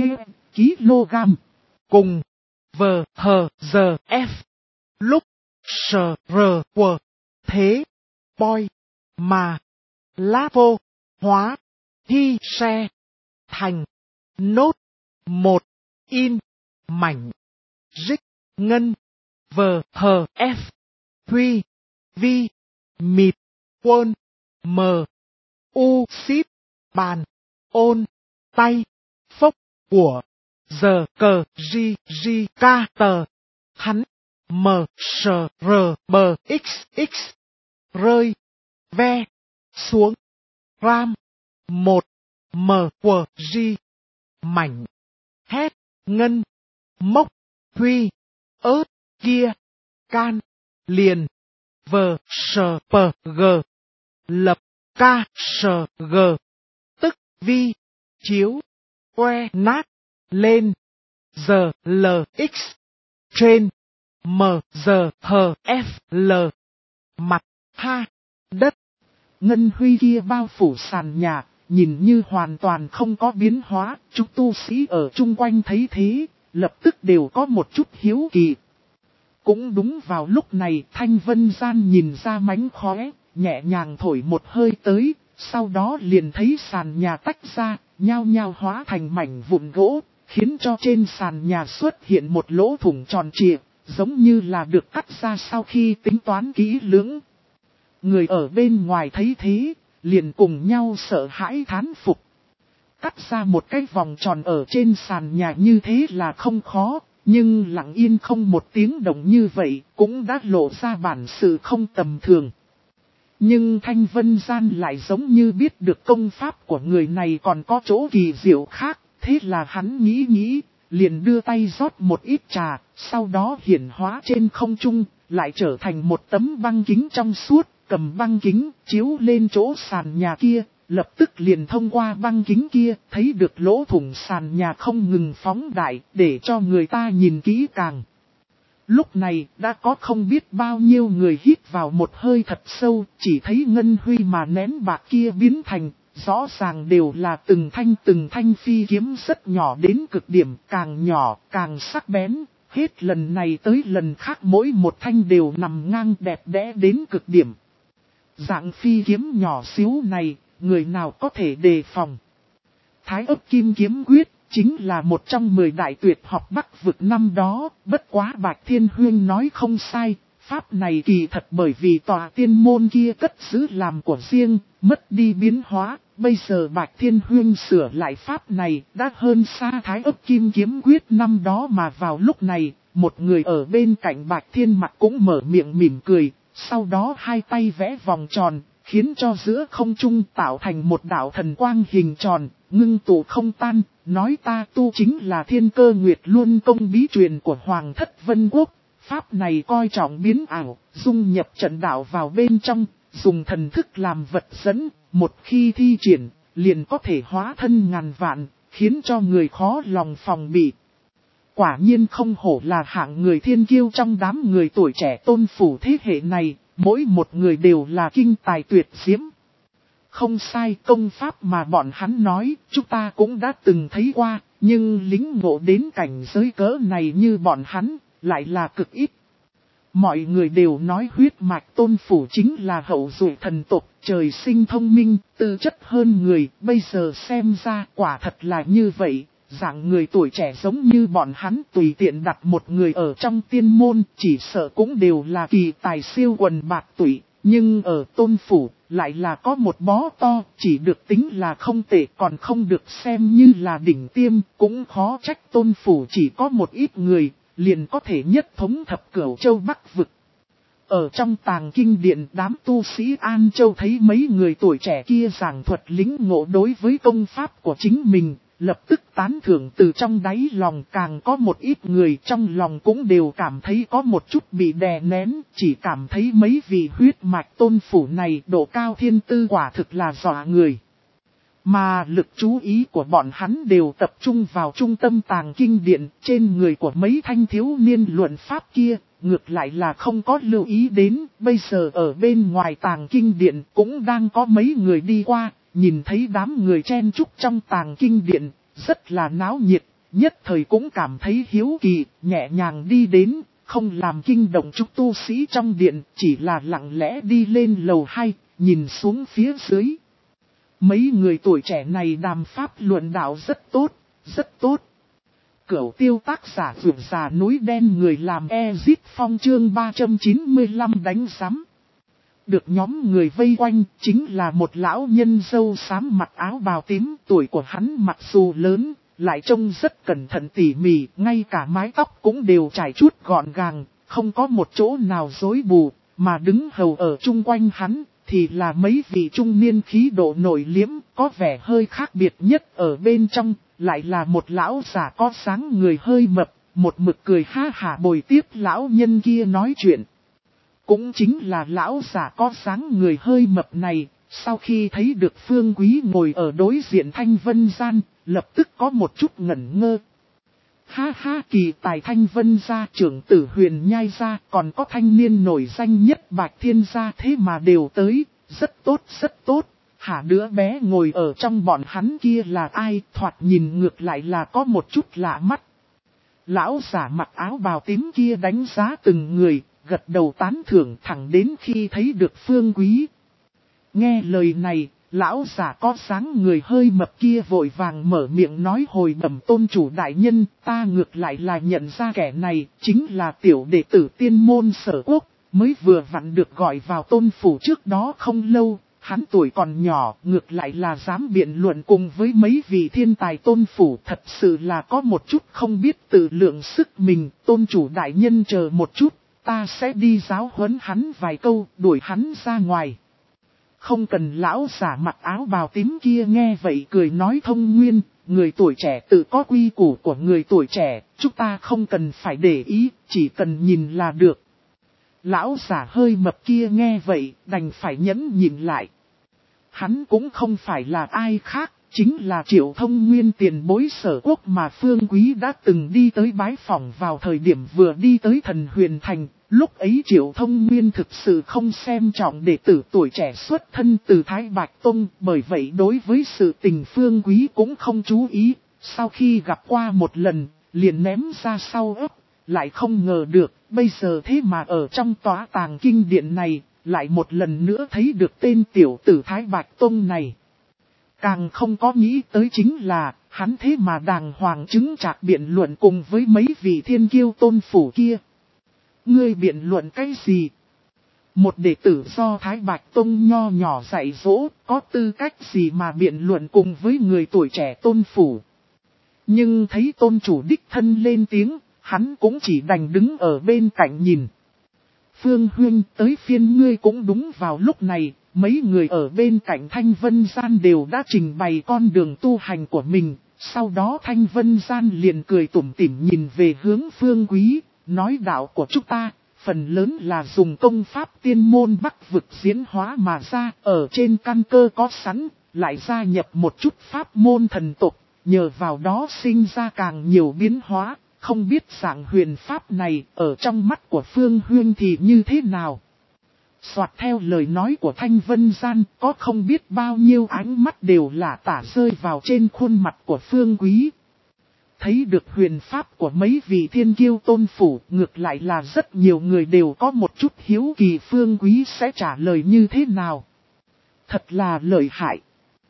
kg, cùng, V, H, giờ, F, lúc, S, R, Q, thế, boy, mà, lá vô, hóa, thi, xe, thành, nốt, một, in, mảnh, rích, ngân, vờ, hờ, f, huy, vi, mịt, quân, mờ, u, xít, bàn, ôn, tay, phốc, của, giờ, cờ, gi, gi, ca, tờ, hắn, M, S, R, B, X, X, rơi, ve, xuống, ram, một, M, Q, G, mảnh, hét, ngân, mốc, huy, ớt, kia, can, liền, vờ, sờ, pờ, g, lập, ca, sờ, g, tức, vi, chiếu, que, nát, lên, giờ, l, x, trên, m, giờ, h, f, l, mặt, ha, đất. Ngân huy kia bao phủ sàn nhà, nhìn như hoàn toàn không có biến hóa, chúng tu sĩ ở chung quanh thấy thế, lập tức đều có một chút hiếu kỳ. Cũng đúng vào lúc này Thanh Vân Gian nhìn ra mánh khóe, nhẹ nhàng thổi một hơi tới, sau đó liền thấy sàn nhà tách ra, nhao nhao hóa thành mảnh vụn gỗ, khiến cho trên sàn nhà xuất hiện một lỗ thủng tròn trịa, giống như là được cắt ra sau khi tính toán kỹ lưỡng. Người ở bên ngoài thấy thế, liền cùng nhau sợ hãi thán phục. Cắt ra một cái vòng tròn ở trên sàn nhà như thế là không khó, nhưng lặng yên không một tiếng động như vậy cũng đã lộ ra bản sự không tầm thường. Nhưng Thanh Vân Gian lại giống như biết được công pháp của người này còn có chỗ kỳ diệu khác, thế là hắn nghĩ nghĩ, liền đưa tay rót một ít trà, sau đó hiển hóa trên không trung, lại trở thành một tấm băng kính trong suốt, cầm băng kính, chiếu lên chỗ sàn nhà kia, lập tức liền thông qua băng kính kia, thấy được lỗ thủng sàn nhà không ngừng phóng đại, để cho người ta nhìn kỹ càng. Lúc này, đã có không biết bao nhiêu người hít vào một hơi thật sâu, chỉ thấy ngân huy mà nén bạc kia biến thành, rõ ràng đều là từng thanh từng thanh phi kiếm rất nhỏ đến cực điểm, càng nhỏ, càng sắc bén, hết lần này tới lần khác mỗi một thanh đều nằm ngang đẹp đẽ đến cực điểm. Dạng phi kiếm nhỏ xíu này, người nào có thể đề phòng. Thái ấp kim kiếm quyết, chính là một trong mười đại tuyệt học Bắc vực năm đó, bất quá Bạch Thiên Huyên nói không sai, pháp này kỳ thật bởi vì tòa tiên môn kia cất giữ làm của riêng, mất đi biến hóa, bây giờ Bạch Thiên Huyên sửa lại pháp này, đã hơn xa Thái ấp kim kiếm quyết năm đó mà vào lúc này, một người ở bên cạnh Bạch Thiên Mặc cũng mở miệng mỉm cười, sau đó hai tay vẽ vòng tròn, khiến cho giữa không trung tạo thành một đạo thần quang hình tròn, ngưng tụ không tan, nói ta tu chính là Thiên Cơ Nguyệt Luân công bí truyền của Hoàng thất Vân Quốc. Pháp này coi trọng biến ảo, dung nhập trận đạo vào bên trong, dùng thần thức làm vật dẫn, một khi thi triển, liền có thể hóa thân ngàn vạn, khiến cho người khó lòng phòng bị. Quả nhiên không hổ là hạng người thiên kiêu trong đám người tuổi trẻ tôn phủ thế hệ này, mỗi một người đều là kinh tài tuyệt diễm. Không sai, công pháp mà bọn hắn nói, chúng ta cũng đã từng thấy qua, nhưng lính ngộ đến cảnh giới cỡ này như bọn hắn, lại là cực ít. Mọi người đều nói huyết mạch tôn phủ chính là hậu duệ thần tộc, trời sinh thông minh, tư chất hơn người, bây giờ xem ra quả thật là như vậy. Dạng người tuổi trẻ giống như bọn hắn tùy tiện đặt một người ở trong tiên môn, chỉ sợ cũng đều là kỳ tài siêu quần bạc tụy, nhưng ở tôn phủ, lại là có một bó to, chỉ được tính là không tệ, còn không được xem như là đỉnh tiêm, cũng khó trách tôn phủ chỉ có một ít người, liền có thể nhất thống thập cửu châu Bắc vực. Ở trong tàng kinh điện, đám tu sĩ An Châu thấy mấy người tuổi trẻ kia giảng thuật lính ngộ đối với công pháp của chính mình, lập tức tán thưởng từ trong đáy lòng, càng có một ít người trong lòng cũng đều cảm thấy có một chút bị đè nén, chỉ cảm thấy mấy vị huyết mạch tôn phủ này độ cao thiên tư quả thực là dọa người. Mà lực chú ý của bọn hắn đều tập trung vào trung tâm tàng kinh điện, trên người của mấy thanh thiếu niên luận pháp kia, ngược lại là không có lưu ý đến, bây giờ ở bên ngoài tàng kinh điện cũng đang có mấy người đi qua, nhìn thấy đám người chen chúc trong tàng kinh điện, rất là náo nhiệt, nhất thời cũng cảm thấy hiếu kỳ, nhẹ nhàng đi đến, không làm kinh động chút tu sĩ trong điện, chỉ là lặng lẽ đi lên lầu hai, nhìn xuống phía dưới. Mấy người tuổi trẻ này đàm pháp luận đạo rất tốt, rất tốt. Cửu tiêu tác giả vượt già núi đen người làm Ezit Phong chương ba trăm chín mươi lăm đánh giám. Được nhóm người vây quanh chính là một lão nhân râu xám mặc áo bào tím, tuổi của hắn mặc dù lớn, lại trông rất cẩn thận tỉ mỉ, ngay cả mái tóc cũng đều trải chuốt gọn gàng, không có một chỗ nào rối bù, mà đứng hầu ở chung quanh hắn, thì là mấy vị trung niên khí độ nội liếm, có vẻ hơi khác biệt nhất ở bên trong, lại là một lão già có dáng người hơi mập, một mực cười ha hả bồi tiếp lão nhân kia nói chuyện. Cũng chính là lão giả có dáng người hơi mập này, sau khi thấy được Phương Quý ngồi ở đối diện Thanh Vân Gian, lập tức có một chút ngẩn ngơ. Ha ha, kỳ tài Thanh Vân gia, trưởng tử Huyền Nhai gia, còn có thanh niên nổi danh nhất Bạch Thiên gia thế mà đều tới, rất tốt rất tốt. Hả, đứa bé ngồi ở trong bọn hắn kia là ai, thoạt nhìn ngược lại là có một chút lạ mắt. Lão giả mặc áo bào tím kia đánh giá từng người, gật đầu tán thưởng thẳng đến khi thấy được Phương Quý. Nghe lời này, lão giả có dáng người hơi mập kia vội vàng mở miệng nói hồi bẩm tôn chủ đại nhân, ta ngược lại là nhận ra kẻ này, chính là tiểu đệ tử tiên môn Sở Quốc, mới vừa vặn được gọi vào tôn phủ trước đó không lâu. Hắn tuổi còn nhỏ, ngược lại là dám biện luận cùng với mấy vị thiên tài tôn phủ, thật sự là có một chút không biết tự lượng sức mình. Tôn chủ đại nhân chờ một chút, ta sẽ đi giáo huấn hắn vài câu, đuổi hắn ra ngoài. Không cần. Lão giả mặc áo bào tím kia nghe vậy cười nói thông nguyên, người tuổi trẻ tự có quy củ của người tuổi trẻ, chúng ta không cần phải để ý, chỉ cần nhìn là được. Lão giả hơi mập kia nghe vậy, đành phải nhẫn nhịn lại. Hắn cũng không phải là ai khác, chính là Triệu Thông Nguyên tiền bối Sở Quốc mà Phương Quý đã từng đi tới bái phỏng vào thời điểm vừa đi tới Thần Huyền Thành. Lúc ấy Triệu Thông Nguyên thực sự không xem trọng đệ tử tuổi trẻ xuất thân từ Thái Bạch Tông, bởi vậy đối với sự tình Phương Quý cũng không chú ý. Sau khi gặp qua một lần, liền ném ra sau ấp. Lại không ngờ được, bây giờ thế mà ở trong tòa tàng kinh điện này, lại một lần nữa thấy được tên tiểu tử Thái Bạch Tông này. Càng không có nghĩ tới chính là, hắn thế mà đàng hoàng chứng trạc biện luận cùng với mấy vị thiên kiêu tôn phủ kia. Ngươi biện luận cái gì? Một đệ tử do Thái Bạch Tông nho nhỏ dạy dỗ, có tư cách gì mà biện luận cùng với người tuổi trẻ tôn phủ? Nhưng thấy tôn chủ đích thân lên tiếng, hắn cũng chỉ đành đứng ở bên cạnh nhìn. Phương Huyên, tới phiên ngươi cũng đúng vào lúc này, mấy người ở bên cạnh Thanh Vân Gian đều đã trình bày con đường tu hành của mình. Sau đó Thanh Vân Gian liền cười tủm tỉm nhìn về hướng Phương Quý, nói đạo của chúng ta, phần lớn là dùng công pháp tiên môn Bắc vực diễn hóa mà ra, ở trên căn cơ có sẵn, lại gia nhập một chút pháp môn thần tục, nhờ vào đó sinh ra càng nhiều biến hóa. Không biết dạng huyền pháp này ở trong mắt của Phương Huyên thì như thế nào? Soạt theo lời nói của Thanh Vân Gian, có không biết bao nhiêu ánh mắt đều là tả rơi vào trên khuôn mặt của Phương Quý. Thấy được huyền pháp của mấy vị thiên kiêu tôn phủ, ngược lại là rất nhiều người đều có một chút hiếu kỳ Phương Quý sẽ trả lời như thế nào. Thật là lợi hại.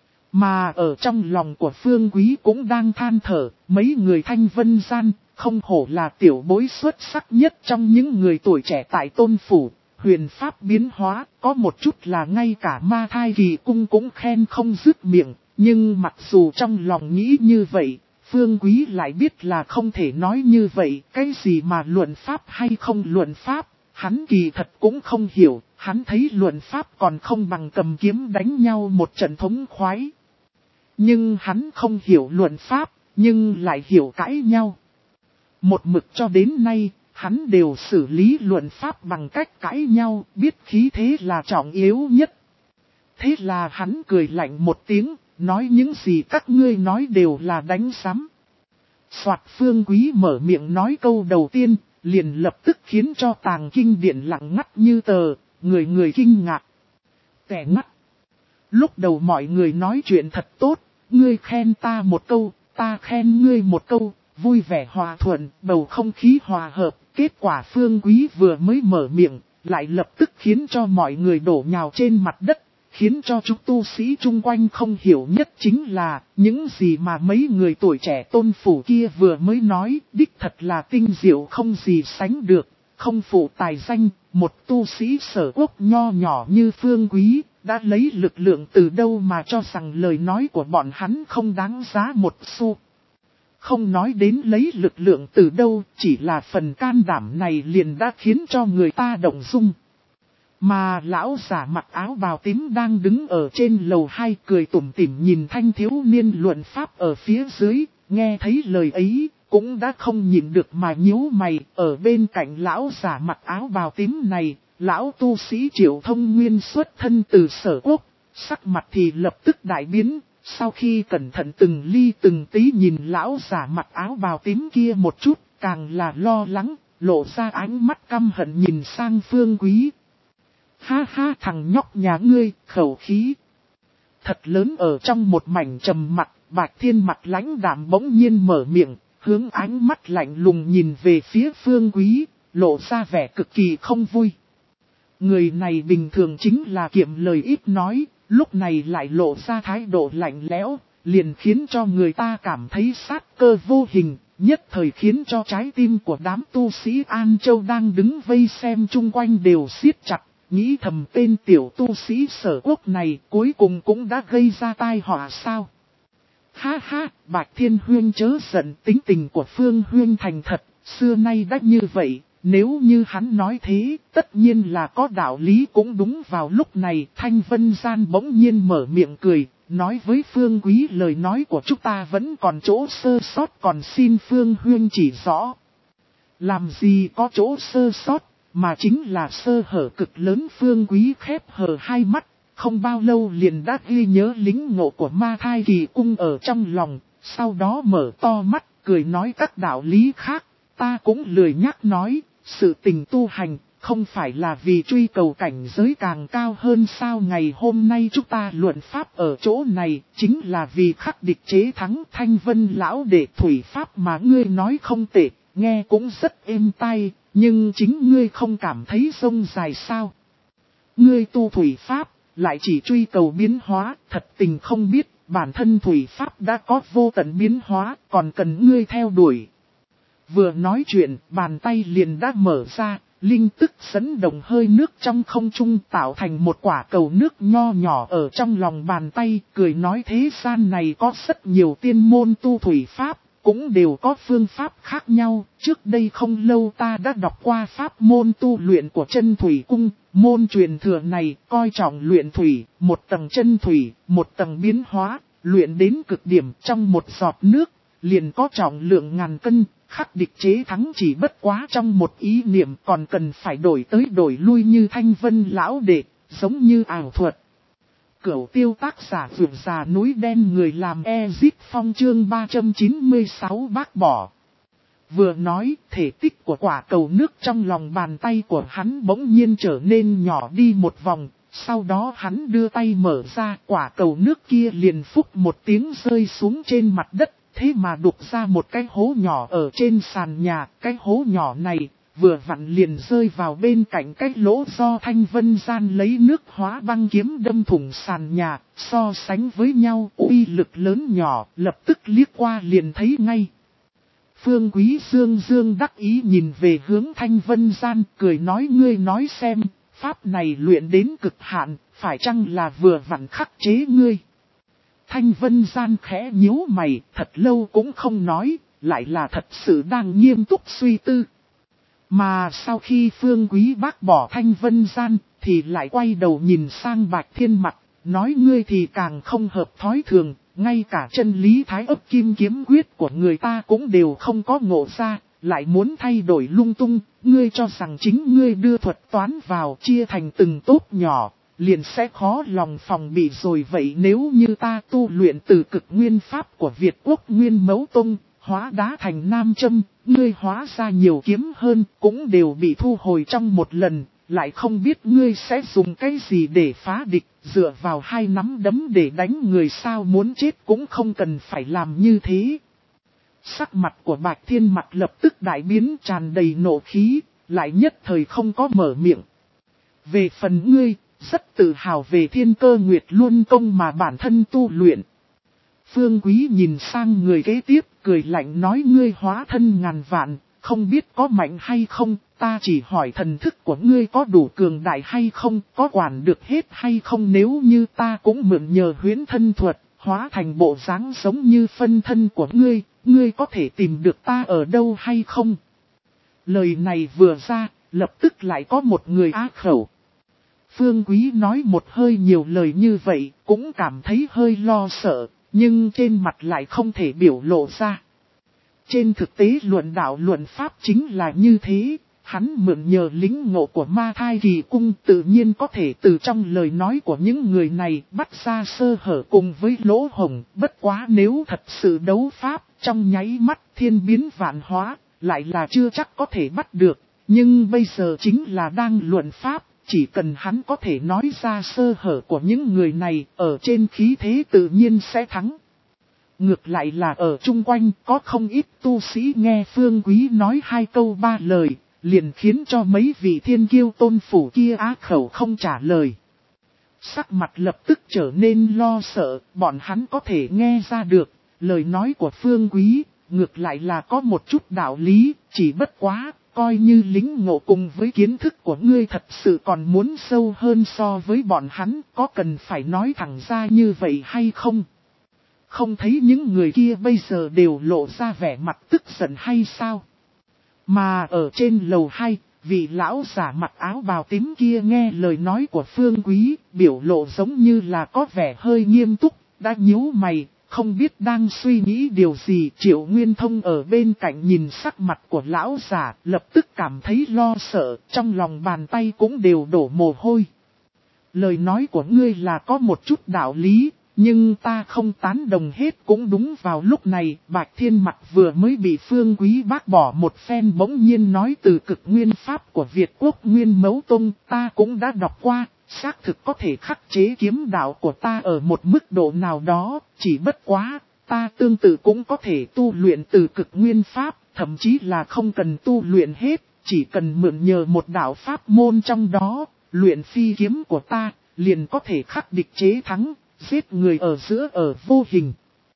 Mà ở trong lòng của Phương Quý cũng đang than thở, mấy người Thanh Vân Gian, không hổ là tiểu bối xuất sắc nhất trong những người tuổi trẻ tại tôn phủ. Huyền pháp biến hóa, có một chút là ngay cả ma thai kỳ cung cũng khen không dứt miệng. Nhưng mặc dù trong lòng nghĩ như vậy, Phương Quý lại biết là không thể nói như vậy. Cái gì mà luận pháp hay không luận pháp, hắn kỳ thật cũng không hiểu. Hắn thấy luận pháp còn không bằng cầm kiếm đánh nhau một trận thống khoái. Nhưng hắn không hiểu luận pháp, nhưng lại hiểu cãi nhau. Một mực cho đến nay, hắn đều xử lý luận pháp bằng cách cãi nhau, biết khí thế là trọng yếu nhất. Thế là hắn cười lạnh một tiếng, nói những gì các ngươi nói đều là đánh sắm. Soạt Phương Quý mở miệng nói câu đầu tiên, liền lập tức khiến cho tàng kinh điện lặng ngắt như tờ, người người kinh ngạc. Kẻ ngắt. Lúc đầu mọi người nói chuyện thật tốt, ngươi khen ta một câu, ta khen ngươi một câu. Vui vẻ hòa thuận, bầu không khí hòa hợp, kết quả Phương Quý vừa mới mở miệng, lại lập tức khiến cho mọi người đổ nhào trên mặt đất, khiến cho chúng tu sĩ chung quanh không hiểu nhất chính là, những gì mà mấy người tuổi trẻ tôn phủ kia vừa mới nói, đích thật là tinh diệu không gì sánh được, không phụ tài danh, một tu sĩ Sở Quốc nho nhỏ như Phương Quý, đã lấy lực lượng từ đâu mà cho rằng lời nói của bọn hắn không đáng giá một xu. Không nói đến lấy lực lượng từ đâu, chỉ là phần can đảm này liền đã khiến cho người ta động dung. Mà lão giả mặc áo bào tím đang đứng ở trên lầu hai cười tủm tỉm nhìn thanh thiếu niên luận pháp ở phía dưới, nghe thấy lời ấy, cũng đã không nhịn được mà nhíu mày. Ở bên cạnh lão giả mặc áo bào tím này, lão tu sĩ Triệu Thông Nguyên xuất thân từ Sở Quốc, sắc mặt thì lập tức đại biến. Sau khi cẩn thận từng ly từng tí nhìn lão giả mặc áo bào tím kia một chút, càng là lo lắng, lộ ra ánh mắt căm hận nhìn sang Phương Quý. Ha ha, thằng nhóc nhà ngươi, khẩu khí thật lớn. Ở trong một mảnh trầm mặc, Bạch Thiên mặt lãnh đạm bỗng nhiên mở miệng, hướng ánh mắt lạnh lùng nhìn về phía Phương Quý, lộ ra vẻ cực kỳ không vui. Người này bình thường chính là kiệm lời ít nói, lúc này lại lộ ra thái độ lạnh lẽo, liền khiến cho người ta cảm thấy sát cơ vô hình, nhất thời khiến cho trái tim của đám tu sĩ An Châu đang đứng vây xem chung quanh đều siết chặt, nghĩ thầm tên tiểu tu sĩ Sở Quốc này cuối cùng cũng đã gây ra tai họa sao. Ha ha, Bạch Thiên Huyên chớ giận, tính tình của Phương Huyên thành thật, xưa nay đã như vậy. Nếu như hắn nói thế, tất nhiên là có đạo lý cũng đúng. Vào lúc này, Thanh Vân Gian bỗng nhiên mở miệng cười, nói với Phương Quý lời nói của chúng ta vẫn còn chỗ sơ sót, còn xin Phương Huyên chỉ rõ. Làm gì có chỗ sơ sót, mà chính là sơ hở cực lớn. Phương Quý khép hờ hai mắt, không bao lâu liền đã ghi nhớ lính ngộ của Ma Thai Kỳ Cung ở trong lòng, sau đó mở to mắt, cười nói các đạo lý khác, ta cũng lười nhắc nói. Sự tình tu hành, không phải là vì truy cầu cảnh giới càng cao hơn sao. Ngày hôm nay chúng ta luận pháp ở chỗ này, chính là vì khắc địch chế thắng. Thanh Vân lão đệ, thủy pháp mà ngươi nói không tệ, nghe cũng rất êm tai, nhưng chính ngươi không cảm thấy rông dài sao. Ngươi tu thủy pháp, lại chỉ truy cầu biến hóa, thật tình không biết, bản thân thủy pháp đã có vô tận biến hóa, còn cần ngươi theo đuổi. Vừa nói chuyện, bàn tay liền đã mở ra, linh tức dẫn động hơi nước trong không trung tạo thành một quả cầu nước nho nhỏ ở trong lòng bàn tay, cười nói thế gian này có rất nhiều tiên môn tu thủy pháp, cũng đều có phương pháp khác nhau. Trước đây không lâu ta đã đọc qua pháp môn tu luyện của chân thủy cung, môn truyền thừa này coi trọng luyện thủy, một tầng chân thủy, một tầng biến hóa, luyện đến cực điểm trong một giọt nước, liền có trọng lượng ngàn cân. Khắc địch chế thắng chỉ bất quá trong một ý niệm, còn cần phải đổi tới đổi lui như Thanh Vân lão đệ, giống như ảo thuật. Cửu tiêu tác giả vượt già núi đen người làm Ezip Phong chương ba trăm chín mươi sáu bác bỏ. Vừa nói, thể tích của quả cầu nước trong lòng bàn tay của hắn bỗng nhiên trở nên nhỏ đi một vòng, sau đó hắn đưa tay mở ra, quả cầu nước kia liền phúc một tiếng rơi xuống trên mặt đất. Thế mà đục ra một cái hố nhỏ ở trên sàn nhà, cái hố nhỏ này vừa vặn liền rơi vào bên cạnh cái lỗ do Thanh Vân Gian lấy nước hóa băng kiếm đâm thủng sàn nhà, so sánh với nhau uy lực lớn nhỏ, lập tức liếc qua liền thấy ngay. Phương Quý dương dương đắc ý nhìn về hướng Thanh Vân Gian, cười nói ngươi nói xem, pháp này luyện đến cực hạn, phải chăng là vừa vặn khắc chế ngươi. Thanh Vân Gian khẽ nhíu mày, thật lâu cũng không nói, lại là thật sự đang nghiêm túc suy tư. Mà sau khi Phương Quý bác bỏ Thanh Vân Gian, thì lại quay đầu nhìn sang Bạch Thiên mặt, nói ngươi thì càng không hợp thói thường, ngay cả chân lý thái ấp kim kiếm quyết của người ta cũng đều không có ngộ ra, lại muốn thay đổi lung tung, ngươi cho rằng chính ngươi đưa thuật toán vào chia thành từng tốp nhỏ. Liền sẽ khó lòng phòng bị rồi. Vậy nếu như ta tu luyện từ cực nguyên pháp của Việt Quốc Nguyên Mấu Tông, hóa đá thành nam châm, ngươi hóa ra nhiều kiếm hơn, cũng đều bị thu hồi trong một lần, lại không biết ngươi sẽ dùng cái gì để phá địch, dựa vào hai nắm đấm để đánh người sao, muốn chết cũng không cần phải làm như thế. Sắc mặt của Bạch Thiên mặt lập tức đại biến, tràn đầy nộ khí, lại nhất thời không có mở miệng. Về phần ngươi, rất tự hào về Thiên Cơ Nguyệt Luân công mà bản thân tu luyện. Phương Quý nhìn sang người kế tiếp, cười lạnh nói ngươi hóa thân ngàn vạn, không biết có mạnh hay không, ta chỉ hỏi thần thức của ngươi có đủ cường đại hay không, có quản được hết hay không. Nếu như ta cũng mượn nhờ huyễn thân thuật, hóa thành bộ dáng giống như phân thân của ngươi, ngươi có thể tìm được ta ở đâu hay không? Lời này vừa ra, lập tức lại có một người á khẩu. Phương Quý nói một hơi nhiều lời như vậy, cũng cảm thấy hơi lo sợ, nhưng trên mặt lại không thể biểu lộ ra. Trên thực tế luận đạo luận pháp chính là như thế, hắn mượn nhờ lính ngộ của Ma Thai Kỳ Cung tự nhiên có thể từ trong lời nói của những người này bắt ra sơ hở cùng với lỗ hổng. Bất quá nếu thật sự đấu pháp, trong nháy mắt thiên biến vạn hóa, lại là chưa chắc có thể bắt được. Nhưng bây giờ chính là đang luận pháp, chỉ cần hắn có thể nói ra sơ hở của những người này, ở trên khí thế tự nhiên sẽ thắng. Ngược lại là ở chung quanh có không ít tu sĩ nghe Phương Quý nói hai câu ba lời, liền khiến cho mấy vị thiên kiêu tôn phủ kia á khẩu không trả lời. Sắc mặt lập tức trở nên lo sợ, bọn hắn có thể nghe ra được, lời nói của Phương Quý, ngược lại là có một chút đạo lý, chỉ bất quá, coi như lính ngộ cùng với kiến thức của ngươi thật sự còn muốn sâu hơn so với bọn hắn, có cần phải nói thẳng ra như vậy hay không? Không thấy những người kia bây giờ đều lộ ra vẻ mặt tức giận hay sao? Mà ở trên lầu hai, vị lão giả mặc áo bào tím kia nghe lời nói của Phương Quý, biểu lộ giống như là có vẻ hơi nghiêm túc, đã nhíu mày, không biết đang suy nghĩ điều gì. Triệu Nguyên Thông ở bên cạnh nhìn sắc mặt của lão giả, lập tức cảm thấy lo sợ, trong lòng bàn tay cũng đều đổ mồ hôi. Lời nói của ngươi là có một chút đạo lý, nhưng ta không tán đồng hết. Cũng đúng vào lúc này, Bạch Thiên Mặc vừa mới bị Phương Quý bác bỏ một phen, bỗng nhiên nói từ cực nguyên pháp của Việt Quốc Nguyên Mấu Tông, ta cũng đã đọc qua, xác thực có thể khắc chế kiếm đạo của ta ở một mức độ nào đó, chỉ bất quá, ta tương tự cũng có thể tu luyện từ cực nguyên pháp, thậm chí là không cần tu luyện hết, chỉ cần mượn nhờ một đạo pháp môn trong đó, luyện phi kiếm của ta, liền có thể khắc địch chế thắng. Giết người ở giữa ở vô hình.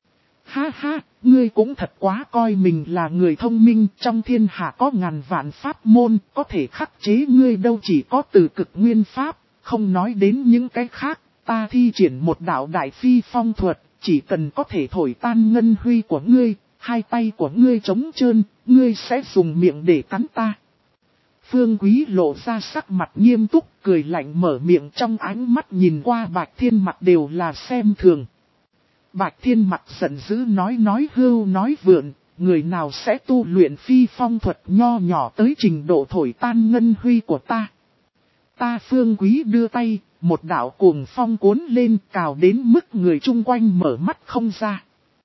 Ha ha, ngươi cũng thật quá coi mình là người thông minh, trong thiên hạ có ngàn vạn pháp môn, có thể khắc chế ngươi đâu chỉ có từ cực nguyên pháp, không nói đến những cái khác, ta thi triển một đạo đại phi phong thuật, chỉ cần có thể thổi tan ngân huy của ngươi, hai tay của ngươi trống trơn, ngươi sẽ dùng miệng để cắn ta. Phương Quý lộ ra sắc mặt nghiêm túc, cười lạnh mở miệng, trong ánh mắt nhìn qua Bạch Thiên Mặc đều là xem thường. Bạch Thiên Mặc giận dữ nói nói hưu nói vượn, người nào sẽ tu luyện phi phong thuật nho nhỏ tới trình độ thổi tan ngân huy của ta. Ta Phương Quý đưa tay, một đạo cuồng phong cuốn lên cào đến mức người chung quanh mở mắt không ra.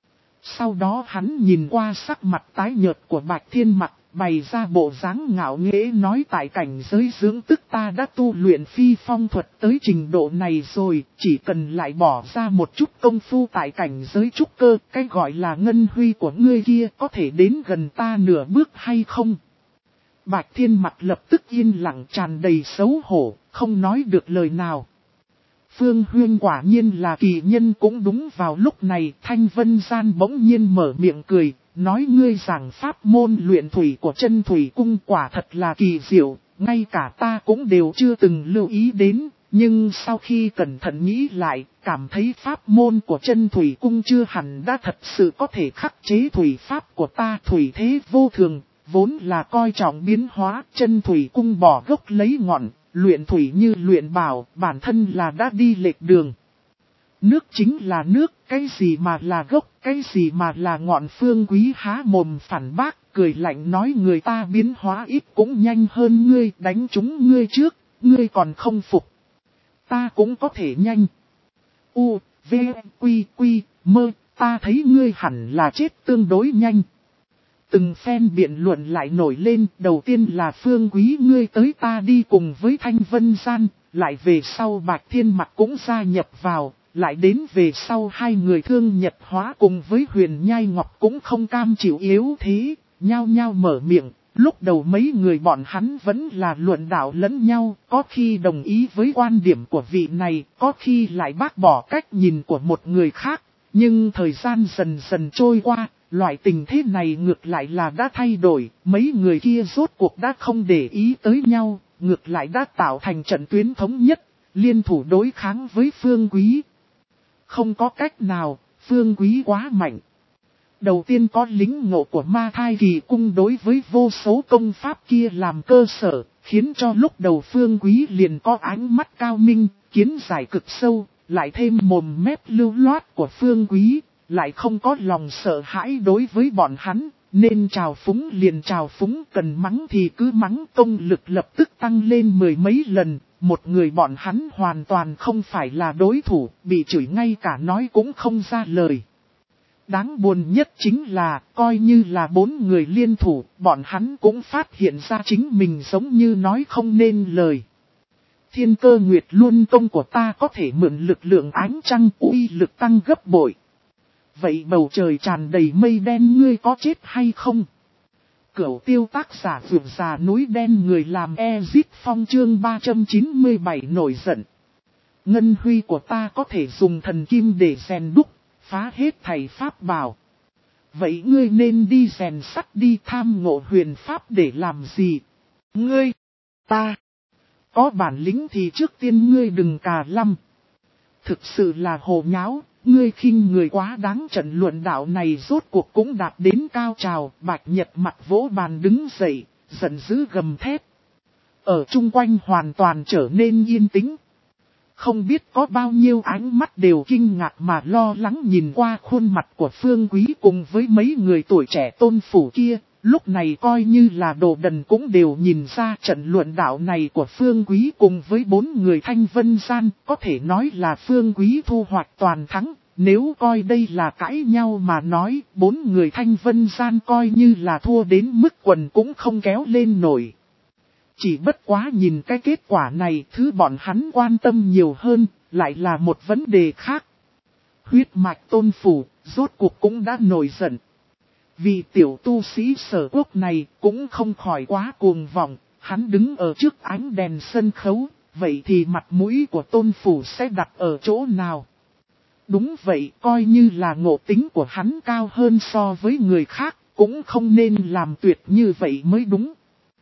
Sau đó hắn nhìn qua sắc mặt tái nhợt của Bạch Thiên Mặc, bày ra bộ dáng ngạo nghễ nói tại cảnh giới dưỡng tức ta đã tu luyện phi phong thuật tới trình độ này rồi, chỉ cần lại bỏ ra một chút công phu tại cảnh giới trúc cơ, cái gọi là ngân huy của ngươi kia có thể đến gần ta nửa bước hay không? Bạch Thiên Mặc lập tức yên lặng tràn đầy xấu hổ, không nói được lời nào. Phương Huyên quả nhiên là kỳ nhân. Cũng đúng vào lúc này, Thanh Vân Gian bỗng nhiên mở miệng cười, nói ngươi giảng pháp môn luyện thủy của chân thủy cung quả thật là kỳ diệu, ngay cả ta cũng đều chưa từng lưu ý đến, nhưng sau khi cẩn thận nghĩ lại, cảm thấy pháp môn của chân thủy cung chưa hẳn đã thật sự có thể khắc chế thủy pháp của ta. Thủy thế vô thường, vốn là coi trọng biến hóa, chân thủy cung bỏ gốc lấy ngọn. Luyện thủy như luyện bảo, bản thân là đã đi lệch đường. Nước chính là nước, cái gì mà là gốc, cái gì mà là ngọn. Phương Quý há mồm phản bác, cười lạnh nói người ta biến hóa ít cũng nhanh hơn ngươi, đánh chúng ngươi trước, ngươi còn không phục. Ta cũng có thể nhanh. U, V, Quy, Quy, Mơ, ta thấy ngươi hẳn là chết tương đối nhanh. Từng phen biện luận lại nổi lên, đầu tiên là Phương Quý ngươi tới ta đi cùng với Thanh Vân Gian, lại về sau Bạch Thiên Mặc cũng gia nhập vào, lại đến về sau hai người Thương Nhật Hóa cùng với Huyền Nhai Ngọc cũng không cam chịu yếu thế, nhao nhao mở miệng. Lúc đầu mấy người bọn hắn vẫn là luận đạo lẫn nhau, có khi đồng ý với quan điểm của vị này, có khi lại bác bỏ cách nhìn của một người khác, nhưng thời gian dần dần trôi qua. Loại tình thế này ngược lại là đã thay đổi, mấy người kia rốt cuộc đã không để ý tới nhau, ngược lại đã tạo thành trận tuyến thống nhất, liên thủ đối kháng với Phương Quý. Không có cách nào, Phương Quý quá mạnh. Đầu tiên có lính ngộ của Ma Thai Kỳ Cung đối với vô số công pháp kia làm cơ sở, khiến cho lúc đầu Phương Quý liền có ánh mắt cao minh, kiến giải cực sâu, lại thêm mồm mép lưu loát của Phương Quý. Lại không có lòng sợ hãi đối với bọn hắn, nên trào phúng liền trào phúng, cần mắng thì cứ mắng, công lực lập tức tăng lên mười mấy lần. Một người bọn hắn hoàn toàn không phải là đối thủ, bị chửi ngay cả nói cũng không ra lời. Đáng buồn nhất chính là, coi như là bốn người liên thủ, bọn hắn cũng phát hiện ra chính mình giống như nói không nên lời. Thiên Cơ Nguyệt Luân công của ta có thể mượn lực lượng ánh trăng, uy lực tăng gấp bội. Vậy bầu trời tràn đầy mây đen, ngươi có chết hay không? Cửu Tiêu tác giả vượt già núi đen, người làm Ezit Phong chương ba trăm chín mươi bảy nổi giận. Ngân huy của ta có thể dùng thần kim để rèn đúc, phá hết thầy pháp bảo. Vậy ngươi nên đi rèn sắt đi, tham ngộ huyền pháp để làm gì? Ngươi, ta, có bản lĩnh thì trước tiên ngươi đừng cà lăm. Thực sự là hồ nháo, ngươi khinh người quá đáng. Trận luận đạo này rốt cuộc cũng đạt đến cao trào. Bạch Nhật mặt vỗ bàn đứng dậy, giận dữ gầm thét. Ở chung quanh hoàn toàn trở nên yên tĩnh. Không biết có bao nhiêu ánh mắt đều kinh ngạc mà lo lắng nhìn qua khuôn mặt của Phương Quý cùng với mấy người tuổi trẻ tôn phủ kia. Lúc này coi như là đồ đần cũng đều nhìn ra trận luận đạo này của Phương Quý cùng với bốn người Thanh Vân Gian, có thể nói là Phương Quý thu hoạch toàn thắng. Nếu coi đây là cãi nhau mà nói, bốn người Thanh Vân Gian coi như là thua đến mức quần cũng không kéo lên nổi. Chỉ bất quá nhìn cái kết quả này, thứ bọn hắn quan tâm nhiều hơn, lại là một vấn đề khác. Huyết mạch tôn phủ, rốt cuộc cũng đã nổi giận. Vì tiểu tu sĩ Sở Quốc này cũng không khỏi quá cuồng vọng, hắn đứng ở trước ánh đèn sân khấu, vậy thì mặt mũi của tôn phủ sẽ đặt ở chỗ nào? Đúng vậy, coi như là ngộ tính của hắn cao hơn so với người khác, cũng không nên làm tuyệt như vậy mới đúng.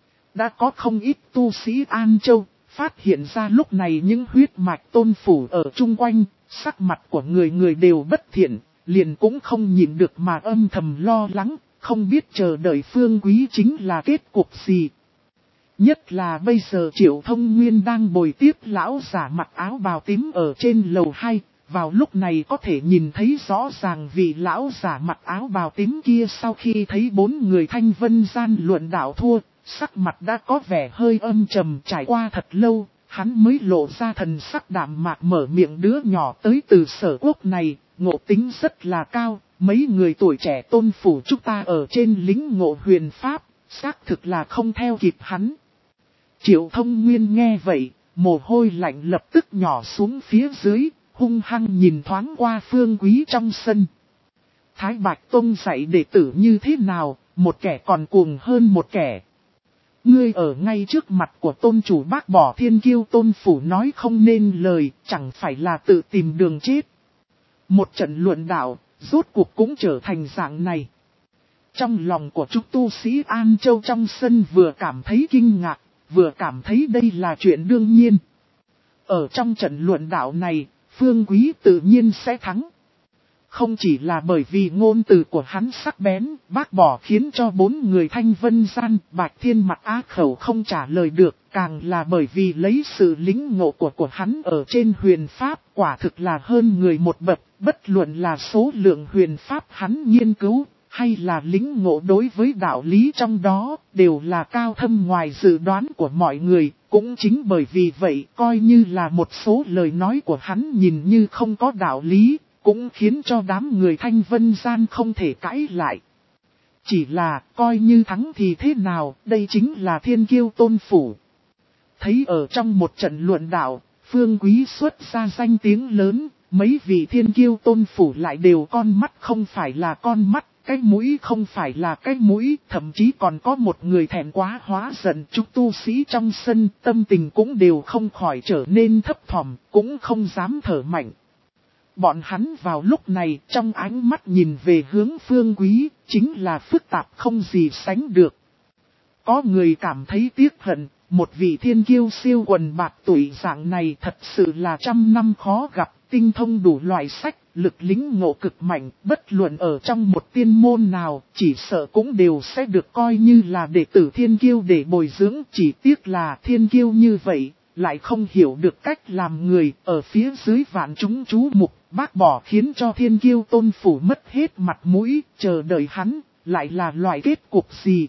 Đã có không ít tu sĩ An Châu, phát hiện ra lúc này những huyết mạch tôn phủ ở chung quanh, sắc mặt của người người đều bất thiện, liền cũng không nhịn được mà âm thầm lo lắng, không biết chờ đợi Phương Quý chính là kết cục gì. Nhất là bây giờ Triệu Thông Nguyên đang bồi tiếp lão giả mặc áo bào tím ở trên lầu hai, vào lúc này có thể nhìn thấy rõ ràng vị lão giả mặc áo bào tím kia sau khi thấy bốn người Thanh Vân Gian luận đạo thua, sắc mặt đã có vẻ hơi âm trầm. Trải qua thật lâu, hắn mới lộ ra thần sắc đạm mạc mở miệng, đứa nhỏ tới từ Sở Quốc này, ngộ tính rất là cao, mấy người tuổi trẻ tôn phủ chúng ta ở trên lính ngộ huyền pháp, xác thực là không theo kịp hắn. Triệu Thông Nguyên nghe vậy, mồ hôi lạnh lập tức nhỏ xuống phía dưới, hung hăng nhìn thoáng qua Phương Quý trong sân. Thái Bạch Tông dạy đệ tử như thế nào, một kẻ còn cuồng hơn một kẻ. Ngươi ở ngay trước mặt của tôn chủ bác bỏ thiên kiêu tôn phủ nói không nên lời, chẳng phải là tự tìm đường chết. Một trận luận đạo, rốt cuộc cũng trở thành dạng này. Trong lòng của chúng tu sĩ An Châu trong sân vừa cảm thấy kinh ngạc, vừa cảm thấy đây là chuyện đương nhiên. Ở trong trận luận đạo này, Phương Quý tự nhiên sẽ thắng. Không chỉ là bởi vì ngôn từ của hắn sắc bén, bác bỏ khiến cho bốn người Thanh Vân Gian, Bạch Thiên mặt á khẩu không trả lời được, càng là bởi vì lấy sự lính ngộ của của hắn ở trên huyền pháp, quả thực là hơn người một bậc, bất luận là số lượng huyền pháp hắn nghiên cứu, hay là lính ngộ đối với đạo lý trong đó, đều là cao thâm ngoài dự đoán của mọi người. Cũng chính bởi vì vậy, coi như là một số lời nói của hắn nhìn như không có đạo lý, cũng khiến cho đám người Thanh Vân Gian không thể cãi lại. Chỉ là, coi như thắng thì thế nào, đây chính là thiên kiêu tôn phủ. Thấy ở trong một trận luận đạo, Phương Quý xuất ra danh tiếng lớn, mấy vị thiên kiêu tôn phủ lại đều con mắt không phải là con mắt, cái mũi không phải là cái mũi, thậm chí còn có một người thẹn quá hóa giận. Chúng tu sĩ trong sân, tâm tình cũng đều không khỏi trở nên thấp thỏm, cũng không dám thở mạnh. Bọn hắn vào lúc này trong ánh mắt nhìn về hướng Phương Quý, chính là phức tạp không gì sánh được. Có người cảm thấy tiếc hận, một vị thiên kiêu siêu quần bạc tuổi dạng này thật sự là trăm năm khó gặp, tinh thông đủ loại sách, lực lính ngộ cực mạnh, bất luận ở trong một tiên môn nào, chỉ sợ cũng đều sẽ được coi như là đệ tử thiên kiêu để bồi dưỡng. Chỉ tiếc là thiên kiêu như vậy, lại không hiểu được cách làm người, ở phía dưới vạn chúng chú mục, bác bỏ khiến cho thiên kiêu tôn phủ mất hết mặt mũi, chờ đợi hắn, lại là loại kết cục gì?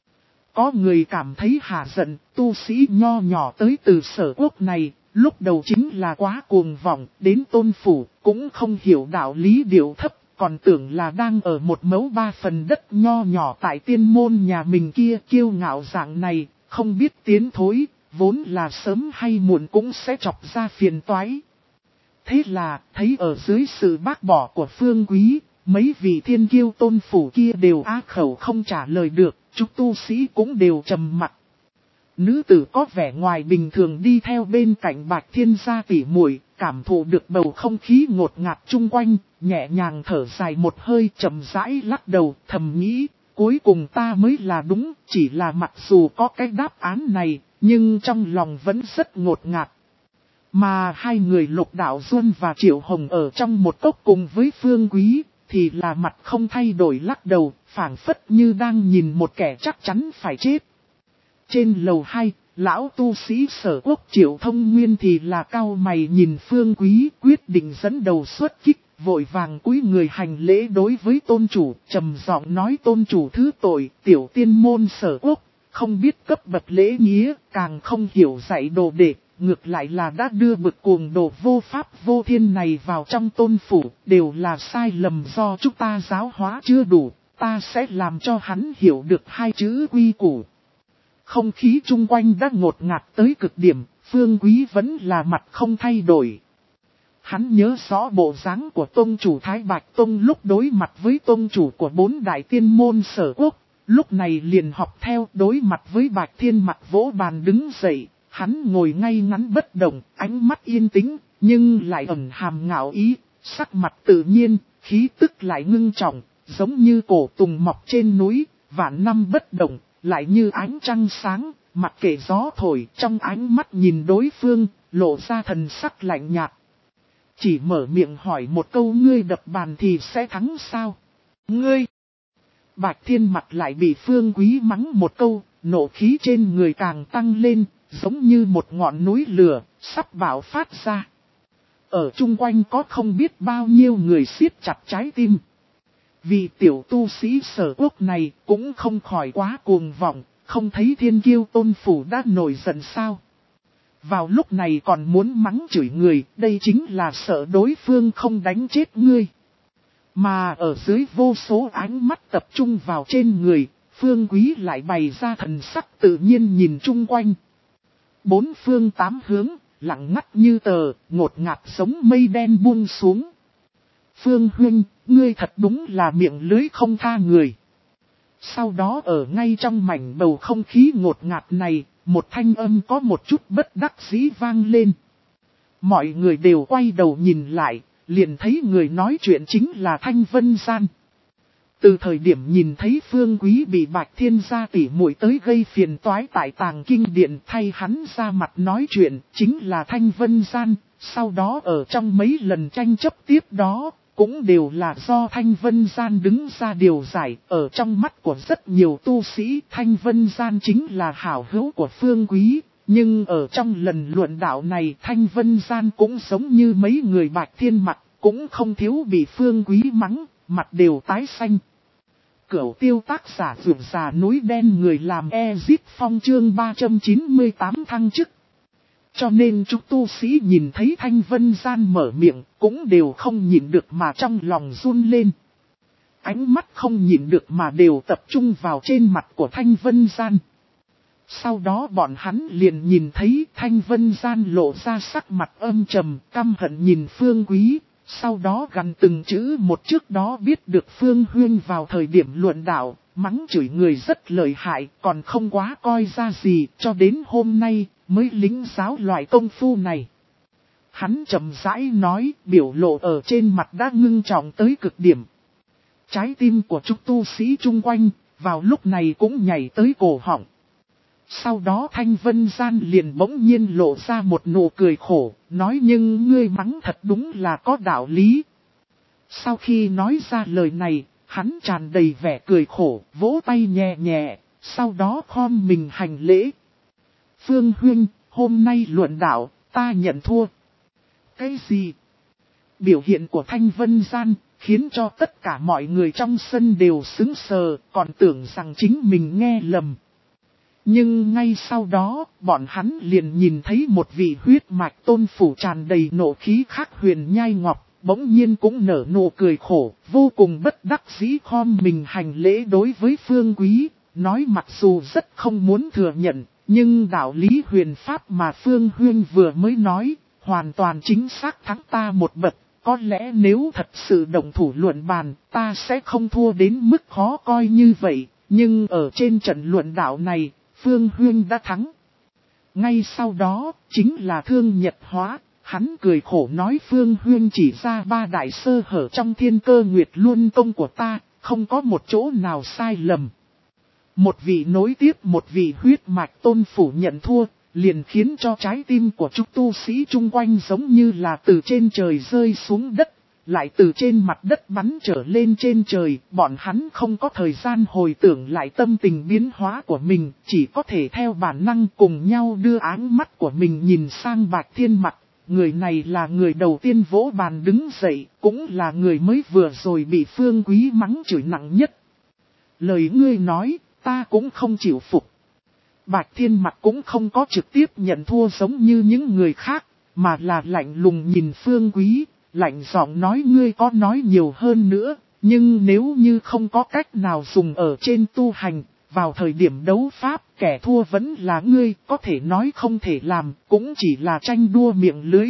Có người cảm thấy hà giận, tu sĩ nho nhỏ tới từ Sở Quốc này, lúc đầu chính là quá cuồng vọng, đến tôn phủ, cũng không hiểu đạo lý điệu thấp, còn tưởng là đang ở một mẫu ba phần đất nho nhỏ tại tiên môn nhà mình kia, kiêu ngạo dạng này, không biết tiến thối, vốn là sớm hay muộn cũng sẽ chọc ra phiền toái. Thế là, thấy ở dưới sự bác bỏ của Phương Quý, mấy vị thiên kiêu tôn phủ kia đều á khẩu không trả lời được, chúng tu sĩ cũng đều trầm mặc. Nữ tử có vẻ ngoài bình thường đi theo bên cạnh Bạch Thiên gia tỉ muội, cảm thụ được bầu không khí ngột ngạt chung quanh, nhẹ nhàng thở dài một hơi, chậm rãi lắc đầu, thầm nghĩ, cuối cùng ta mới là đúng, chỉ là mặc dù có cái đáp án này, nhưng trong lòng vẫn rất ngột ngạt. Mà hai người Lục Đạo Duân và Triệu Hồng ở trong một cốc cùng với Phương Quý, thì là mặt không thay đổi lắc đầu, phảng phất như đang nhìn một kẻ chắc chắn phải chết. Trên lầu hai, lão tu sĩ Sở Quốc Triệu Thông Nguyên thì là cao mày nhìn Phương Quý, quyết định dẫn đầu xuất kích, vội vàng cúi người hành lễ đối với tôn chủ, trầm giọng nói tôn chủ thứ tội, tiểu tiên môn Sở Quốc, không biết cấp bậc lễ nghĩa, càng không hiểu dạy đồ đệ. Ngược lại là đã đưa bực cuồng đồ vô pháp vô thiên này vào trong tôn phủ, đều là sai lầm do chúng ta giáo hóa chưa đủ, ta sẽ làm cho hắn hiểu được hai chữ quy củ. Không khí chung quanh đã ngột ngạt tới cực điểm, Phương Quý vẫn là mặt không thay đổi. Hắn nhớ rõ bộ dáng của tôn chủ Thái Bạch Tông lúc đối mặt với tôn chủ của bốn đại tiên môn Sở Quốc, lúc này liền học theo đối mặt với Bạch Thiên mặt vỗ bàn đứng dậy. Hắn ngồi ngay ngắn bất động, ánh mắt yên tĩnh, nhưng lại ẩn hàm ngạo ý, sắc mặt tự nhiên, khí tức lại ngưng trọng, giống như cổ tùng mọc trên núi, vạn năm bất động, lại như ánh trăng sáng, mặc kệ gió thổi, trong ánh mắt nhìn đối phương, lộ ra thần sắc lạnh nhạt. Chỉ mở miệng hỏi một câu ngươi đập bàn thì sẽ thắng sao? Ngươi! Bạch Thiên mặt lại bị Phương Quý mắng một câu, nộ khí trên người càng tăng lên. Giống như một ngọn núi lửa, sắp bạo phát ra. Ở chung quanh có không biết bao nhiêu người siết chặt trái tim. Vì tiểu tu sĩ Sở Quốc này cũng không khỏi quá cuồng vọng, không thấy thiên kiêu tôn phủ đã nổi giận sao. Vào lúc này còn muốn mắng chửi người, đây chính là sợ đối phương không đánh chết ngươi. Mà ở dưới vô số ánh mắt tập trung vào trên người, Phương Quý lại bày ra thần sắc tự nhiên nhìn chung quanh. Bốn phương tám hướng, lặng ngắt như tờ, ngột ngạt giống mây đen buông xuống. Phương huynh, ngươi thật đúng là miệng lưới không tha người. Sau đó ở ngay trong mảnh bầu không khí ngột ngạt này, một thanh âm có một chút bất đắc dĩ vang lên. Mọi người đều quay đầu nhìn lại, liền thấy người nói chuyện chính là Thanh Vân Gian. Từ thời điểm nhìn thấy Phương Quý bị Bạch Thiên gia tỉ muội tới gây phiền toái tại Tàng Kinh Điện thay hắn ra mặt nói chuyện, chính là Thanh Vân Gian, sau đó ở trong mấy lần tranh chấp tiếp đó, cũng đều là do Thanh Vân Gian đứng ra điều giải, ở trong mắt của rất nhiều tu sĩ Thanh Vân Gian chính là hảo hữu của Phương Quý, nhưng ở trong lần luận đạo này Thanh Vân Gian cũng giống như mấy người Bạch Thiên mặt, cũng không thiếu bị Phương Quý mắng, mặt đều tái xanh. Cửu tiêu tác giả vượt già núi đen người làm Ezip Phong chương ba trăm chín mươi tám thăng chức. Cho nên chúng tu sĩ nhìn thấy Thanh Vân Gian mở miệng cũng đều không nhịn được mà trong lòng run lên. Ánh mắt không nhịn được mà đều tập trung vào trên mặt của Thanh Vân Gian. Sau đó bọn hắn liền nhìn thấy Thanh Vân Gian lộ ra sắc mặt âm trầm, căm hận nhìn Phương Quý. Sau đó gần từng chữ một trước đó biết được Phương Huyên vào thời điểm luận đạo, mắng chửi người rất lợi hại, còn không quá coi ra gì, cho đến hôm nay mới lính giáo loại công phu này. Hắn chậm rãi nói, biểu lộ ở trên mặt đã ngưng trọng tới cực điểm. Trái tim của chúng tu sĩ chung quanh, vào lúc này cũng nhảy tới cổ họng. Sau đó Thanh Vân Gian liền bỗng nhiên lộ ra một nụ cười khổ, nói nhưng ngươi mắng thật đúng là có đạo lý. Sau khi nói ra lời này, hắn tràn đầy vẻ cười khổ, vỗ tay nhẹ nhẹ, sau đó khom mình hành lễ. Phương Huynh, hôm nay luận đạo, ta nhận thua. Cái gì? Biểu hiện của Thanh Vân Gian, khiến cho tất cả mọi người trong sân đều sững sờ, còn tưởng rằng chính mình nghe lầm. Nhưng ngay sau đó, bọn hắn liền nhìn thấy một vị huyết mạch tôn phủ tràn đầy nộ khí khác huyền nhai ngọc, bỗng nhiên cũng nở nụ cười khổ, vô cùng bất đắc dĩ khom mình hành lễ đối với Phương Quý, nói mặc dù rất không muốn thừa nhận, nhưng đạo lý huyền pháp mà Phương Huyên vừa mới nói, hoàn toàn chính xác thắng ta một bậc, có lẽ nếu thật sự động thủ luận bàn, ta sẽ không thua đến mức khó coi như vậy, nhưng ở trên trận luận đạo này, Phương Huyên đã thắng. Ngay sau đó, chính là Thương Nhật Hóa, hắn cười khổ nói Phương Huyên chỉ ra ba đại sơ hở trong Thiên Cơ Nguyệt Luân công của ta, không có một chỗ nào sai lầm. Một vị nối tiếp một vị huyết mạch tôn phủ nhận thua, liền khiến cho trái tim của chúng tu sĩ chung quanh giống như là từ trên trời rơi xuống đất, lại từ trên mặt đất bắn trở lên trên trời, bọn hắn không có thời gian hồi tưởng lại tâm tình biến hóa của mình, chỉ có thể theo bản năng cùng nhau đưa áng mắt của mình nhìn sang Bạch Thiên mặt. Người này là người đầu tiên vỗ bàn đứng dậy, cũng là người mới vừa rồi bị Phương Quý mắng chửi nặng nhất. Lời ngươi nói, ta cũng không chịu phục. Bạch Thiên mặt cũng không có trực tiếp nhận thua giống như những người khác, mà là lạnh lùng nhìn Phương Quý, lạnh giọng nói ngươi có nói nhiều hơn nữa, nhưng nếu như không có cách nào dùng ở trên tu hành, vào thời điểm đấu pháp, kẻ thua vẫn là ngươi, có thể nói không thể làm, cũng chỉ là tranh đua miệng lưới.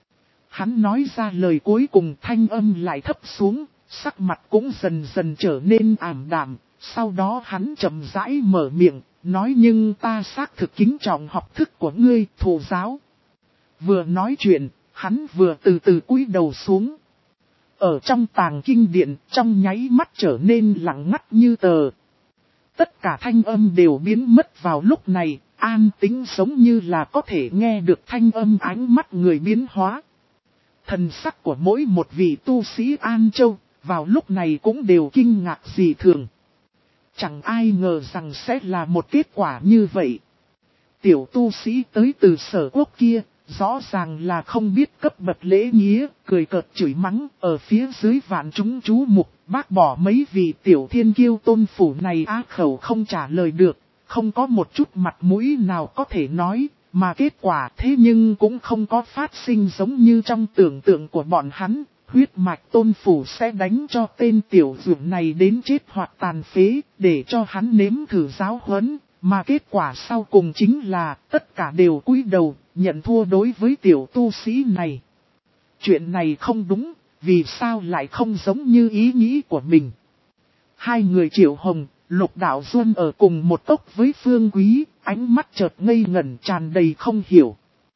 Hắn nói ra lời cuối cùng thanh âm lại thấp xuống, sắc mặt cũng dần dần trở nên ảm đạm, sau đó hắn chậm rãi mở miệng, nói nhưng ta xác thực kính trọng học thức của ngươi, thụ giáo. Vừa nói chuyện, hắn vừa từ từ cúi đầu xuống. Ở trong tàng kinh điện, trong nháy mắt trở nên lặng ngắt như tờ. Tất cả thanh âm đều biến mất vào lúc này, an tĩnh giống như là có thể nghe được thanh âm ánh mắt người biến hóa. Thần sắc của mỗi một vị tu sĩ An Châu, vào lúc này cũng đều kinh ngạc dị thường. Chẳng ai ngờ rằng sẽ là một kết quả như vậy. Tiểu tu sĩ tới từ Sở Quốc kia, rõ ràng là không biết cấp bậc lễ nghĩa, cười cợt chửi mắng, ở phía dưới vạn chúng chú mục, bác bỏ mấy vị tiểu thiên kiêu tôn phủ này á khẩu không trả lời được, không có một chút mặt mũi nào có thể nói, mà kết quả thế nhưng cũng không có phát sinh giống như trong tưởng tượng của bọn hắn, huyết mạch tôn phủ sẽ đánh cho tên tiểu dược này đến chết hoặc tàn phế, để cho hắn nếm thử giáo huấn. Mà kết quả sau cùng chính là tất cả đều cúi đầu, nhận thua đối với tiểu tu sĩ này. Chuyện này không đúng, vì sao lại không giống như ý nghĩ của mình. Hai người Triệu Hồng, Lục Đạo Duân ở cùng một tốc với Phương Quý, ánh mắt chợt ngây ngẩn tràn đầy không hiểu.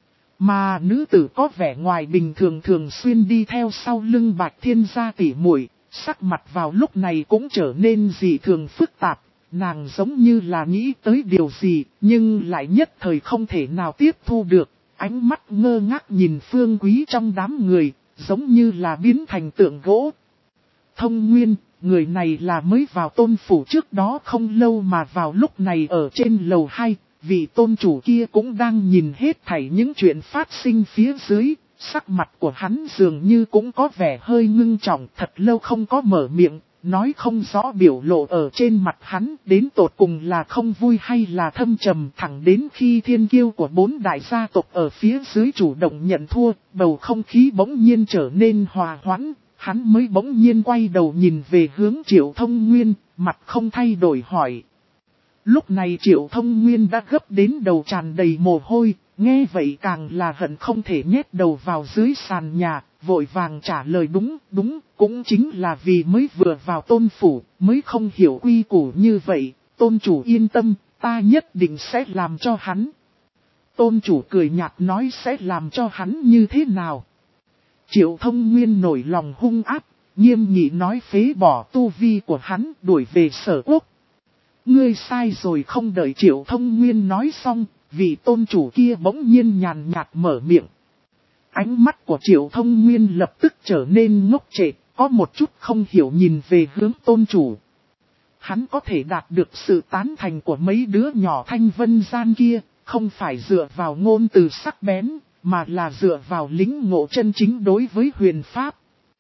Mà nữ tử có vẻ ngoài bình thường thường xuyên đi theo sau lưng Bạch Thiên gia tỉ muội, sắc mặt vào lúc này cũng trở nên dị thường phức tạp. Nàng giống như là nghĩ tới điều gì, nhưng lại nhất thời không thể nào tiếp thu được, ánh mắt ngơ ngác nhìn Phương Quý trong đám người, giống như là biến thành tượng gỗ. Thông Nguyên, người này là mới vào tôn phủ trước đó không lâu mà vào lúc này ở trên lầu hai, vị tôn chủ kia cũng đang nhìn hết thảy những chuyện phát sinh phía dưới, sắc mặt của hắn dường như cũng có vẻ hơi ngưng trọng, thật lâu không có mở miệng. Nói không rõ biểu lộ ở trên mặt hắn đến tột cùng là không vui hay là thâm trầm thẳng đến khi thiên kiêu của bốn đại gia tộc ở phía dưới chủ động nhận thua, bầu không khí bỗng nhiên trở nên hòa hoãn, hắn mới bỗng nhiên quay đầu nhìn về hướng Triệu Thông Nguyên, mặt không thay đổi hỏi. Lúc này Triệu Thông Nguyên đã gấp đến đầu tràn đầy mồ hôi, nghe vậy càng là hận không thể nhét đầu vào dưới sàn nhà. Vội vàng trả lời đúng, đúng, cũng chính là vì mới vừa vào tôn phủ, mới không hiểu quy củ như vậy, tôn chủ yên tâm, ta nhất định sẽ làm cho hắn. Tôn chủ cười nhạt nói sẽ làm cho hắn như thế nào. Triệu Thông Nguyên nổi lòng hung ác, nghiêm nghị nói phế bỏ tu vi của hắn đuổi về Sở Quốc. Ngươi sai rồi, không đợi Triệu Thông Nguyên nói xong, vị tôn chủ kia bỗng nhiên nhàn nhạt mở miệng. Ánh mắt của Triệu Thông Nguyên lập tức trở nên ngốc trệ, có một chút không hiểu nhìn về hướng tôn chủ. Hắn có thể đạt được sự tán thành của mấy đứa nhỏ Thanh Vân gian kia, không phải dựa vào ngôn từ sắc bén, mà là dựa vào lính ngộ chân chính đối với huyền pháp.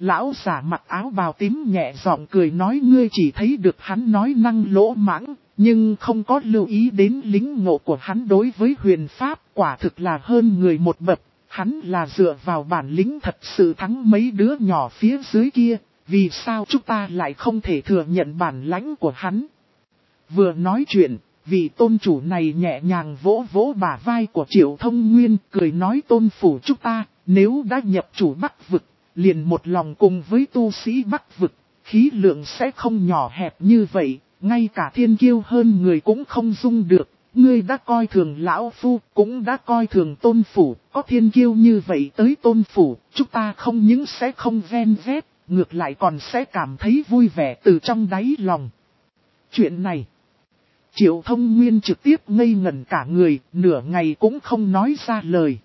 Lão giả mặc áo bào tím nhẹ giọng cười nói ngươi chỉ thấy được hắn nói năng lỗ mãng, nhưng không có lưu ý đến lính ngộ của hắn đối với huyền pháp quả thực là hơn người một bậc. Hắn là dựa vào bản lĩnh thật sự thắng mấy đứa nhỏ phía dưới kia, vì sao chúng ta lại không thể thừa nhận bản lãnh của hắn. Vừa nói chuyện, vị tôn chủ này nhẹ nhàng vỗ vỗ bả vai của Triệu Thông Nguyên, cười nói tôn phủ chúng ta, nếu đã nhập chủ Bắc vực, liền một lòng cùng với tu sĩ Bắc vực, khí lượng sẽ không nhỏ hẹp như vậy, ngay cả thiên kiêu hơn người cũng không dung được. Ngươi đã coi thường lão phu, cũng đã coi thường tôn phủ, có thiên kiêu như vậy tới tôn phủ, chúng ta không những sẽ không ven vét, ngược lại còn sẽ cảm thấy vui vẻ từ trong đáy lòng. Chuyện này, Triệu Thông Nguyên trực tiếp ngây ngẩn cả người, nửa ngày cũng không nói ra lời.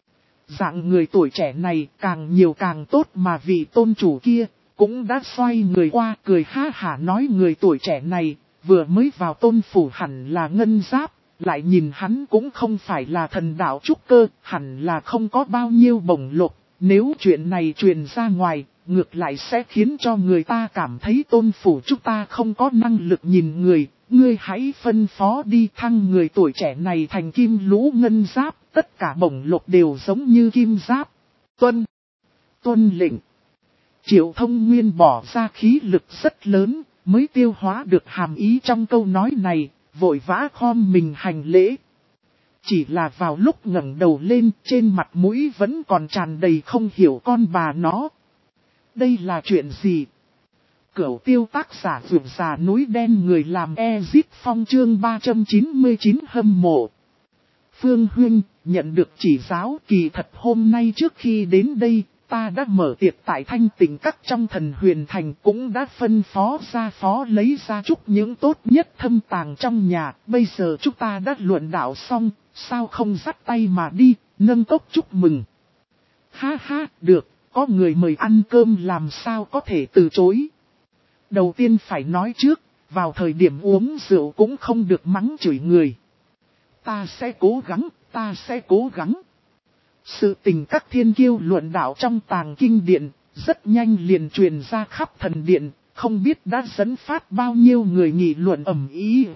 Dạng người tuổi trẻ này càng nhiều càng tốt mà vị tôn chủ kia cũng đã xoay người qua cười ha hả nói người tuổi trẻ này vừa mới vào tôn phủ hẳn là ngân giáp, lại nhìn hắn cũng không phải là thần đạo trúc cơ, hẳn là không có bao nhiêu bổng lộc. Nếu chuyện này truyền ra ngoài, ngược lại sẽ khiến cho người ta cảm thấy tôn phủ chúng ta không có năng lực nhìn người. Ngươi hãy phân phó đi thăng người tuổi trẻ này thành kim lũ ngân giáp, tất cả bổng lộc đều giống như kim giáp. Tuân, tuân lệnh. Triệu Thông Nguyên bỏ ra khí lực rất lớn, mới tiêu hóa được hàm ý trong câu nói này, vội vã khom mình hành lễ. Chỉ là vào lúc ngẩng đầu lên, trên mặt mũi vẫn còn tràn đầy không hiểu con bà nó. Đây là chuyện gì? Cửu tiêu tác giả vượt già núi đen người làm Ezip Phong chương ba trăm chín mươi chín hâm mộ. Phương Huynh, nhận được chỉ giáo kỳ thật hôm nay trước khi đến đây, ta đã mở tiệc tại Thanh Tịnh Các trong Thần Huyền Thành, cũng đã phân phó ra phó lấy ra chút những tốt nhất thâm tàng trong nhà. Bây giờ chúng ta đã luận đạo xong, sao không dắt tay mà đi, nâng cốc chúc mừng. Ha ha, được, có người mời ăn cơm làm sao có thể từ chối. Đầu tiên phải nói trước, vào thời điểm uống rượu cũng không được mắng chửi người. Ta sẽ cố gắng, ta sẽ cố gắng. Sự tình các thiên kiêu luận đạo trong tàng kinh điện, rất nhanh liền truyền ra khắp thần điện, không biết đã dẫn phát bao nhiêu người nghị luận ầm ĩ.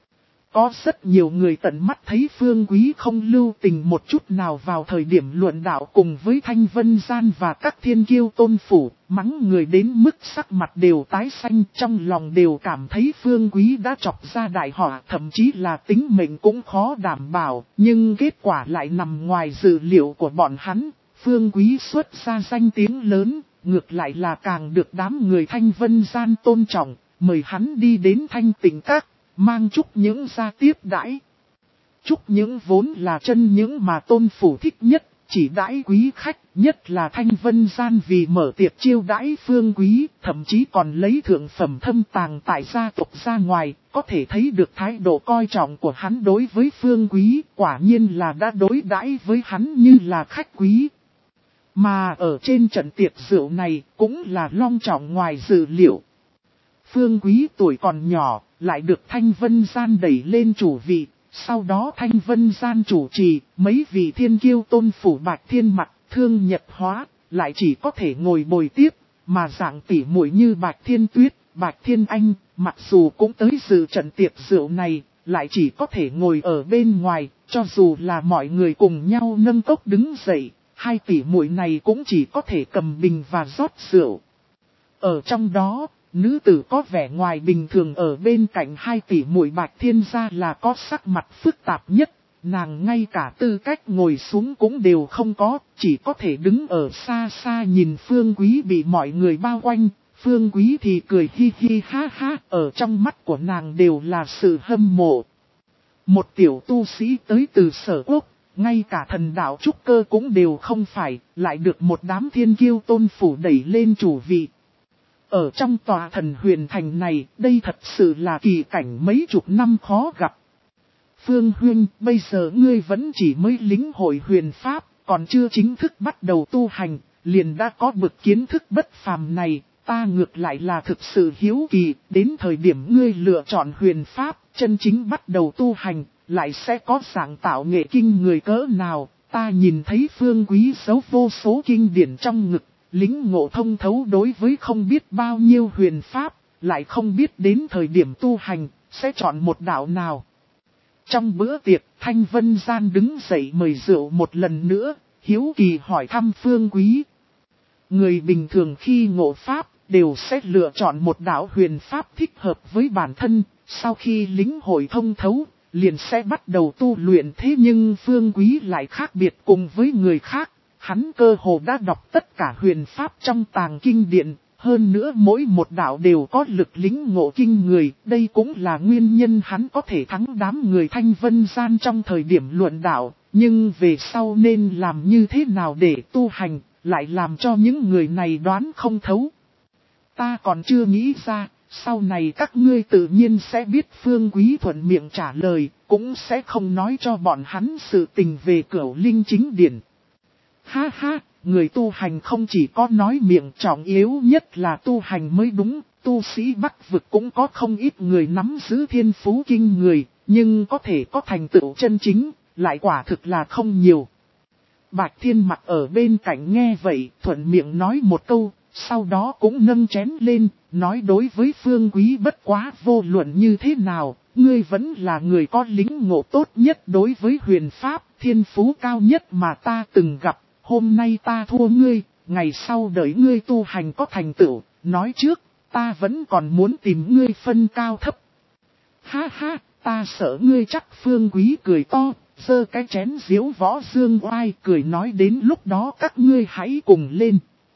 Có rất nhiều người tận mắt thấy Phương Quý không lưu tình một chút nào vào thời điểm luận đạo cùng với Thanh Vân Gian và các thiên kiêu tôn phủ, mắng người đến mức sắc mặt đều tái xanh, trong lòng đều cảm thấy Phương Quý đã chọc ra đại họa, thậm chí là tính mệnh cũng khó đảm bảo, nhưng kết quả lại nằm ngoài dự liệu của bọn hắn. Phương Quý xuất ra danh tiếng lớn, ngược lại là càng được đám người Thanh Vân Gian tôn trọng, mời hắn đi đến Thanh Tịnh Các. Mang chút những ra tiếp đãi. Chút những vốn là chân những mà tôn phủ thích nhất, chỉ đãi quý khách, nhất là Thanh Vân Gian vì mở tiệc chiêu đãi Phương Quý, thậm chí còn lấy thượng phẩm thâm tàng tại gia tộc ra ngoài, có thể thấy được thái độ coi trọng của hắn đối với Phương Quý, quả nhiên là đã đối đãi với hắn như là khách quý. Mà ở trên trận tiệc rượu này cũng là long trọng ngoài dự liệu. Phương Quý tuổi còn nhỏ, lại được Thanh Vân Gian đẩy lên chủ vị, sau đó Thanh Vân Gian chủ trì, mấy vị thiên kiêu tôn phủ Bạch Thiên Mặc, Thương Nhật Hóa, lại chỉ có thể ngồi bồi tiếp, mà dạng tỉ muội như Bạch Thiên Tuyết, Bạch Thiên Anh, mặc dù cũng tới dự trận tiệc rượu này, lại chỉ có thể ngồi ở bên ngoài, cho dù là mọi người cùng nhau nâng cốc đứng dậy, hai tỉ muội này cũng chỉ có thể cầm bình và rót rượu. Ở trong đó, nữ tử có vẻ ngoài bình thường ở bên cạnh hai tỷ muội Bạch Thiên gia là có sắc mặt phức tạp nhất, nàng ngay cả tư cách ngồi xuống cũng đều không có, chỉ có thể đứng ở xa xa nhìn Phương Quý bị mọi người bao quanh, Phương Quý thì cười hi hi ha ha, ở trong mắt của nàng đều là sự hâm mộ. Một tiểu tu sĩ tới từ Sở Quốc, ngay cả thần đạo trúc cơ cũng đều không phải, lại được một đám thiên kiêu tôn phủ đẩy lên chủ vị. Ở trong tòa Thần Huyền Thành này, đây thật sự là kỳ cảnh mấy chục năm khó gặp. Phương Huynh, bây giờ ngươi vẫn chỉ mới lĩnh hội huyền pháp, còn chưa chính thức bắt đầu tu hành, liền đã có bực kiến thức bất phàm này, ta ngược lại là thực sự hiếu kỳ, đến thời điểm ngươi lựa chọn huyền pháp, chân chính bắt đầu tu hành, lại sẽ có dạng tạo nghệ kinh người cỡ nào, ta nhìn thấy Phương Quý giấu vô số kinh điển trong ngực. lính ngộ thông thấu đối với không biết bao nhiêu huyền pháp, lại không biết đến thời điểm tu hành, sẽ chọn một đạo nào. Trong bữa tiệc, Thanh Vân Gian đứng dậy mời rượu một lần nữa, hiếu kỳ hỏi thăm Phương Quý. Người bình thường khi ngộ pháp, đều sẽ lựa chọn một đạo huyền pháp thích hợp với bản thân, sau khi lĩnh hội thông thấu, liền sẽ bắt đầu tu luyện. Thế nhưng Phương Quý lại khác biệt cùng với người khác, hắn cơ hồ đã đọc tất cả huyền pháp trong tàng kinh điện, hơn nữa mỗi một đạo đều có lực lĩnh ngộ kinh người, đây cũng là nguyên nhân hắn có thể thắng đám người Thanh Vân Gian trong thời điểm luận đạo, nhưng về sau nên làm như thế nào để tu hành, lại làm cho những người này đoán không thấu. Ta còn chưa nghĩ ra, sau này các ngươi tự nhiên sẽ biết. Phương Quý thuận miệng trả lời, cũng sẽ không nói cho bọn hắn sự tình về Cửu Linh Chính Điển. Ha ha, người tu hành không chỉ có nói miệng, trọng yếu nhất là tu hành mới đúng. Tu sĩ Bắc Vực cũng có không ít người nắm giữ thiên phú kinh người, nhưng có thể có thành tựu chân chính, lại quả thực là không nhiều. Bạch Thiên Mặc ở bên cạnh nghe vậy, thuận miệng nói một câu, sau đó cũng nâng chén lên, nói đối với Phương Quý bất quá vô luận như thế nào, ngươi vẫn là người có lĩnh ngộ tốt nhất đối với huyền pháp, thiên phú cao nhất mà ta từng gặp. Hôm nay ta thua ngươi, ngày sau đợi ngươi tu hành có thành tựu, nói trước, ta vẫn còn muốn tìm ngươi phân cao thấp. Ha ha, ta sợ ngươi chắc. Phương Quý cười to, giơ cái chén diếu võ dương oai, cười nói đến lúc đó các ngươi hãy cùng lên.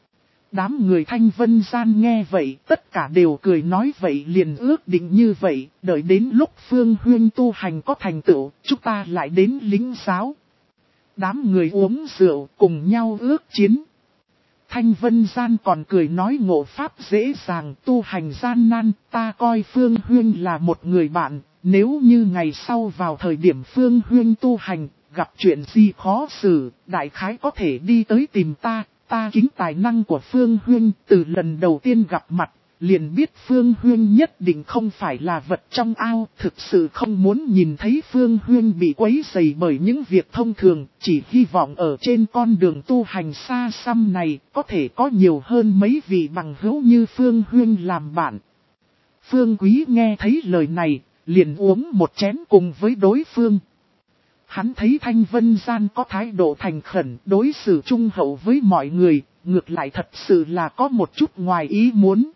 Đám người Thanh Vân Gian nghe vậy, tất cả đều cười nói vậy liền ước định như vậy, đợi đến lúc Phương Huyên tu hành có thành tựu, chúng ta lại đến lính giáo. Đám người uống rượu cùng nhau ước chiến. Thanh Vân Gian còn cười nói ngộ pháp dễ dàng, tu hành gian nan, ta coi Phương Huyên là một người bạn, nếu như ngày sau vào thời điểm Phương Huyên tu hành, gặp chuyện gì khó xử, đại khái có thể đi tới tìm ta, ta kính tài năng của Phương Huyên. Từ lần đầu tiên gặp mặt, liền biết Phương Huyên nhất định không phải là vật trong ao, thực sự không muốn nhìn thấy Phương Huyên bị quấy rầy bởi những việc thông thường, chỉ hy vọng ở trên con đường tu hành xa xăm này, có thể có nhiều hơn mấy vị bằng hữu như Phương Huyên làm bạn. Phương Quý nghe thấy lời này, liền uống một chén cùng với đối phương. Hắn thấy Thanh Vân Gian có thái độ thành khẩn, đối xử trung hậu với mọi người, ngược lại thật sự là có một chút ngoài ý muốn.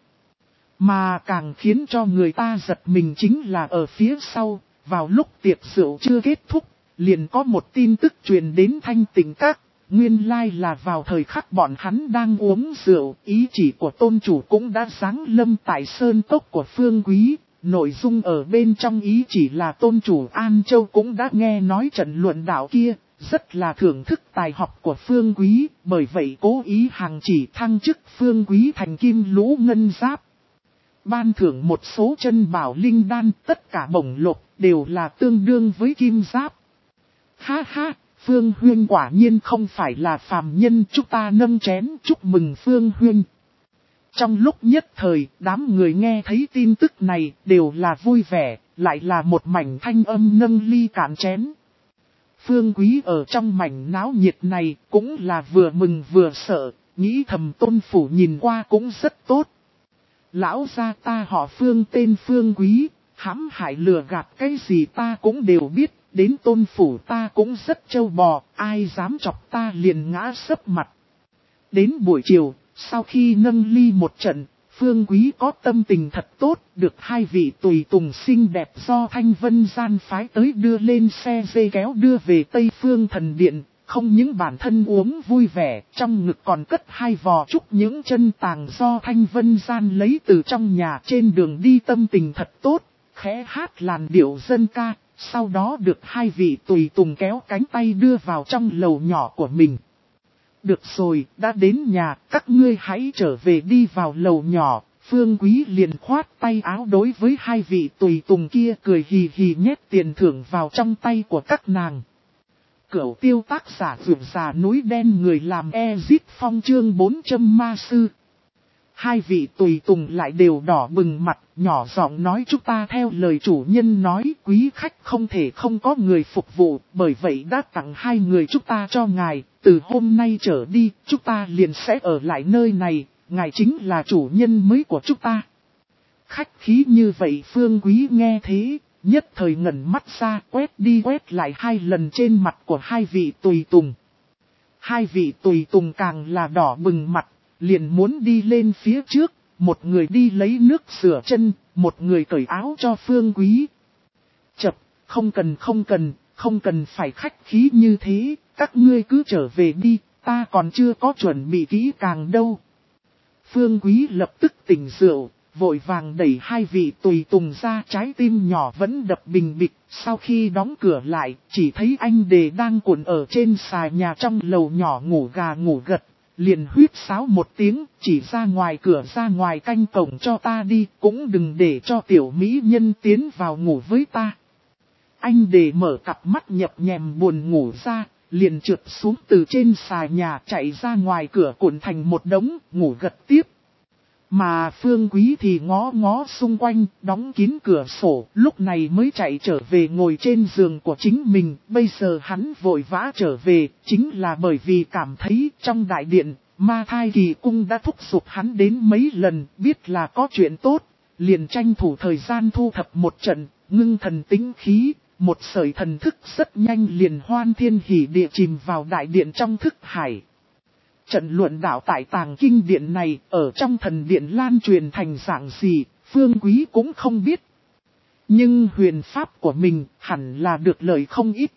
Mà càng khiến cho người ta giật mình chính là ở phía sau, vào lúc tiệc rượu chưa kết thúc, liền có một tin tức truyền đến Thanh Tịnh Các. Nguyên lai là vào thời khắc bọn hắn đang uống rượu, ý chỉ của tôn chủ cũng đã giáng lâm tại sơn cốc của Phương Quý. Nội dung ở bên trong ý chỉ là tôn chủ An Châu cũng đã nghe nói trận luận đạo kia, rất là thưởng thức tài học của Phương Quý, bởi vậy cố ý hàng chỉ thăng chức Phương Quý thành kim lũ ngân giáp. Ban thưởng một số chân bảo linh đan, tất cả bổng lộc đều là tương đương với kim giáp. Ha ha, Phương Huyên quả nhiên không phải là phàm nhân, chúng ta nâng chén chúc mừng Phương Huyên. Trong lúc nhất thời, đám người nghe thấy tin tức này đều là vui vẻ, lại là một mảnh thanh âm nâng ly cạn chén. Phương Quý ở trong mảnh náo nhiệt này cũng là vừa mừng vừa sợ, nghĩ thầm tôn phủ nhìn qua cũng rất tốt. Lão gia ta họ Phương tên Phương Quý, hãm hại lừa gạt cái gì ta cũng đều biết, đến tôn phủ ta cũng rất trâu bò, ai dám chọc ta liền ngã sấp mặt. Đến buổi chiều, sau khi nâng ly một trận, Phương Quý có tâm tình thật tốt, được hai vị tùy tùng xinh đẹp do Thanh Vân Gian phái tới đưa lên xe dây kéo đưa về Tây Phương Thần Điện. Không những bản thân uống vui vẻ, trong ngực còn cất hai vò trúc những chân tàng do Thanh Vân Gian lấy từ trong nhà. Trên đường đi tâm tình thật tốt, khẽ hát làn điệu dân ca, sau đó được hai vị tùy tùng kéo cánh tay đưa vào trong lầu nhỏ của mình. Được rồi, đã đến nhà, các ngươi hãy trở về. Đi vào lầu nhỏ, Phương Quý liền khoát tay áo đối với hai vị tùy tùng kia, cười hì hì nhét tiền thưởng vào trong tay của các nàng. Cửu Tiêu tác giả Vượt Già Núi Đen, người làm Ezit Phong chương bốn trăm ma sư. Hai vị tùy tùng lại đều đỏ bừng mặt, nhỏ giọng nói chúng ta theo lời chủ nhân nói quý khách không thể không có người phục vụ, bởi vậy đã tặng hai người chúng ta cho ngài, từ hôm nay trở đi chúng ta liền sẽ ở lại nơi này, ngài chính là chủ nhân mới của chúng ta. Khách khí như vậy Phương Quý nghe thế, nhất thời ngẩn mắt ra quét đi quét lại hai lần trên mặt của hai vị tùy tùng. Hai vị tùy tùng càng là đỏ bừng mặt, liền muốn đi lên phía trước, một người đi lấy nước rửa chân, một người cởi áo cho Phương Quý. Chập, không cần không cần, không cần phải khách khí như thế, các ngươi cứ trở về đi, ta còn chưa có chuẩn bị kỹ càng đâu. Phương Quý lập tức tỉnh rượu, vội vàng đẩy hai vị tùy tùng ra, trái tim nhỏ vẫn đập bình bịch. Sau khi đóng cửa lại, chỉ thấy anh Đề đang cuộn ở trên xà nhà trong lầu nhỏ ngủ gà ngủ gật. Liền huýt sáo một tiếng, chỉ ra ngoài cửa ra ngoài canh cổng cho ta đi, cũng đừng để cho tiểu mỹ nhân tiến vào ngủ với ta. Anh Đề mở cặp mắt nhập nhèm buồn ngủ ra, liền trượt xuống từ trên xà nhà chạy ra ngoài cửa cuộn thành một đống, ngủ gật tiếp. Mà Phương Quý thì ngó ngó xung quanh, đóng kín cửa sổ, lúc này mới chạy trở về ngồi trên giường của chính mình. Bây giờ hắn vội vã trở về, chính là bởi vì cảm thấy trong đại điện, Ma Thai Kỳ Cung đã thúc giục hắn đến mấy lần, biết là có chuyện tốt, liền tranh thủ thời gian thu thập một trận, ngưng thần tính khí, một sợi thần thức rất nhanh liền hoan thiên hỉ địa chìm vào đại điện trong thức hải. Trận luận đạo tại tàng kinh điện này, ở trong thần điện lan truyền thành dạng gì, Phương Quý cũng không biết. Nhưng huyền pháp của mình hẳn là được lợi không ít.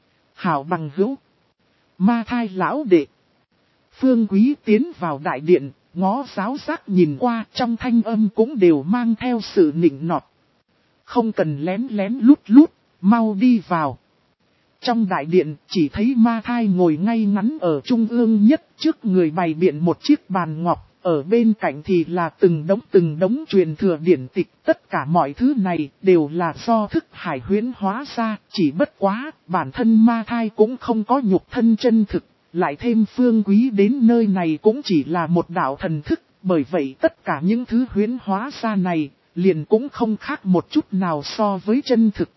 Hảo bằng hữu, Ma Thai lão đệ. Phương Quý tiến vào đại điện, ngó giáo giác nhìn qua, trong thanh âm cũng đều mang theo sự nịnh nọt. Không cần lén lén lút lút, mau đi vào. Trong đại điện, chỉ thấy Ma Thai ngồi ngay ngắn ở trung ương nhất, trước người bày biện một chiếc bàn ngọc, ở bên cạnh thì là từng đống từng đống truyền thừa điển tịch. Tất cả mọi thứ này đều là do thức hải huyễn hóa ra, chỉ bất quá, bản thân Ma Thai cũng không có nhục thân chân thực, lại thêm Phương Quý đến nơi này cũng chỉ là một đạo thần thức, bởi vậy tất cả những thứ huyễn hóa ra này, liền cũng không khác một chút nào so với chân thực.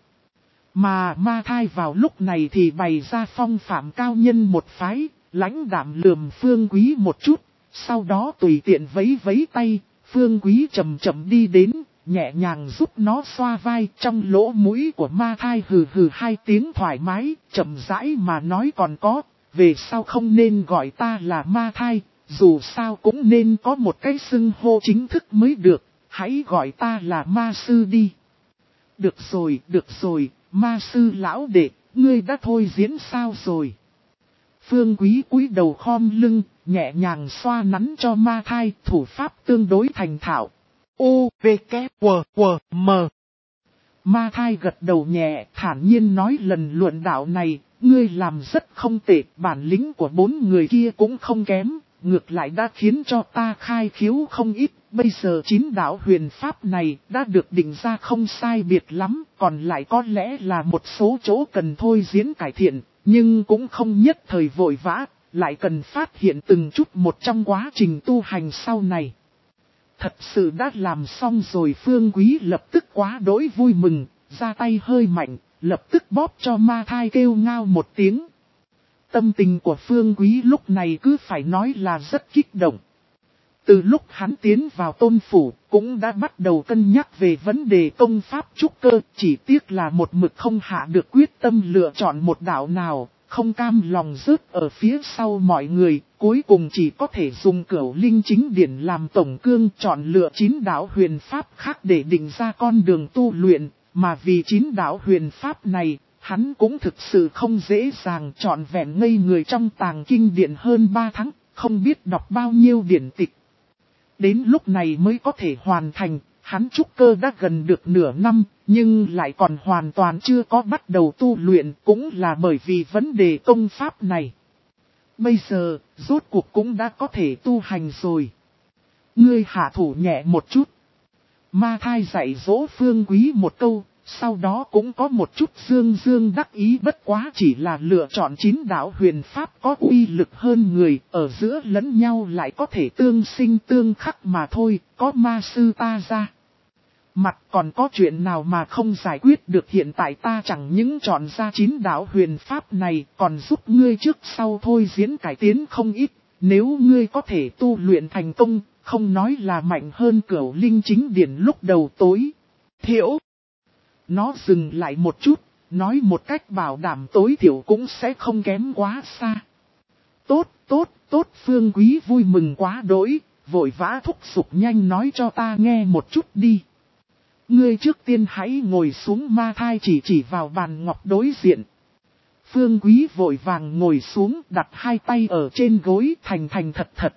Mà Ma Thai vào lúc này thì bày ra phong phạm cao nhân một phái, lãnh đạm lườm Phương Quý một chút, sau đó tùy tiện vấy vấy tay, Phương Quý chậm chậm đi đến, nhẹ nhàng giúp nó xoa vai, trong lỗ mũi của Ma Thai hừ hừ hai tiếng thoải mái, chậm rãi mà nói còn có, về sau không nên gọi ta là Ma Thai, dù sao cũng nên có một cái xưng hô chính thức mới được, hãy gọi ta là Ma Sư đi. Được rồi, được rồi. Ma sư lão đệ, ngươi đã thôi diễn sao rồi? Phương Quý cúi đầu khom lưng, nhẹ nhàng xoa nắn cho Ma Thai, thủ pháp tương đối thành thạo. U, V, K, W, W, M. Ma Thai gật đầu nhẹ, thản nhiên nói lần luận đạo này, ngươi làm rất không tệ, bản lĩnh của bốn người kia cũng không kém, ngược lại đã khiến cho ta khai khiếu không ít. Bây giờ chín đạo huyền pháp này đã được định ra không sai biệt lắm, còn lại có lẽ là một số chỗ cần thôi diễn cải thiện, nhưng cũng không nhất thời vội vã, lại cần phát hiện từng chút một trong quá trình tu hành sau này. Thật sự đã làm xong rồi. Phương Quý lập tức quá đỗi vui mừng, ra tay hơi mạnh, lập tức bóp cho Ma Thai kêu ngao một tiếng. Tâm tình của Phương Quý lúc này cứ phải nói là rất kích động. Từ lúc hắn tiến vào tôn phủ, cũng đã bắt đầu cân nhắc về vấn đề công pháp trúc cơ, chỉ tiếc là một mực không hạ được quyết tâm lựa chọn một đạo nào, không cam lòng rớt ở phía sau mọi người, cuối cùng chỉ có thể dùng cửu linh chính điển làm tổng cương, chọn lựa chín đạo huyền pháp khác để định ra con đường tu luyện, mà vì chín đạo huyền pháp này, hắn cũng thực sự không dễ dàng chọn vẹn ngây người trong tàng kinh điện hơn ba tháng, không biết đọc bao nhiêu điển tịch. Đến lúc này mới có thể hoàn thành, hắn trúc cơ đã gần được nửa năm, nhưng lại còn hoàn toàn chưa có bắt đầu tu luyện, cũng là bởi vì vấn đề công pháp này. Bây giờ, rốt cuộc cũng đã có thể tu hành rồi. Ngươi hạ thủ nhẹ một chút. Ma Thai dạy dỗ Phương Quý một câu, sau đó cũng có một chút dương dương đắc ý, bất quá chỉ là lựa chọn chín đạo huyền pháp có uy lực hơn người, ở giữa lẫn nhau lại có thể tương sinh tương khắc mà thôi, có ma sư ta ra. Mặt còn có chuyện nào mà không giải quyết được, hiện tại ta chẳng những chọn ra chín đạo huyền pháp này, còn giúp ngươi trước sau thôi diễn cải tiến không ít, nếu ngươi có thể tu luyện thành công, không nói là mạnh hơn Cửu Linh Chính Điển lúc đầu tối thiểu. Nó dừng lại một chút, nói một cách bảo đảm tối thiểu cũng sẽ không kém quá xa. Tốt, tốt, tốt, Phương Quý vui mừng quá đỗi, vội vã thúc giục, nhanh nói cho ta nghe một chút đi. Ngươi trước tiên hãy ngồi xuống, Ma Thai chỉ chỉ vào bàn ngọc đối diện. Phương Quý vội vàng ngồi xuống, đặt hai tay ở trên gối, thành thành thật thật.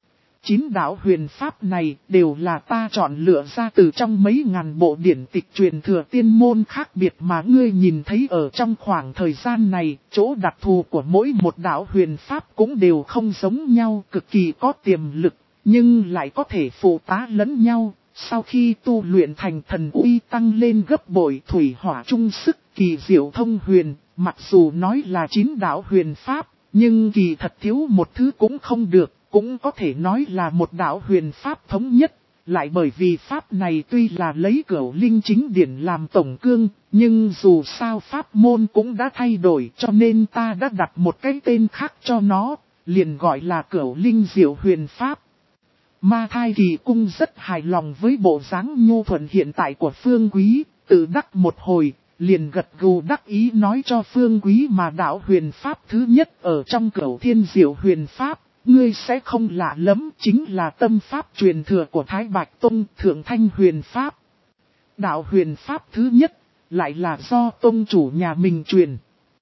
Chín đạo huyền pháp này đều là ta chọn lựa ra từ trong mấy ngàn bộ điển tịch truyền thừa tiên môn khác biệt mà ngươi nhìn thấy ở trong khoảng thời gian này, chỗ đặc thù của mỗi một đạo huyền pháp cũng đều không giống nhau, cực kỳ có tiềm lực, nhưng lại có thể phụ tá lẫn nhau. Sau khi tu luyện thành thần uy tăng lên gấp bội, thủy hỏa chung sức, kỳ diệu thông huyền, mặc dù nói là chín đạo huyền pháp, nhưng kỳ thật thiếu một thứ cũng không được, cũng có thể nói là một đạo huyền pháp thống nhất. Lại bởi vì pháp này tuy là lấy Cửu Linh Chính Điển làm tổng cương, nhưng dù sao pháp môn cũng đã thay đổi, cho nên ta đã đặt một cái tên khác cho nó, liền gọi là Cửu Linh Diệu Huyền Pháp. Ma Thai Kỳ Cung rất hài lòng với bộ dáng nhu thuận hiện tại của Phương Quý, tự đắc một hồi, liền gật gù đắc ý nói cho Phương Quý mà đạo huyền pháp thứ nhất ở trong Cửu Thiên Diệu Huyền Pháp, ngươi sẽ không lạ lắm, chính là tâm pháp truyền thừa của Thái Bạch Tông, Thượng Thanh Huyền Pháp. Đạo huyền pháp thứ nhất, lại là do tông chủ nhà mình truyền.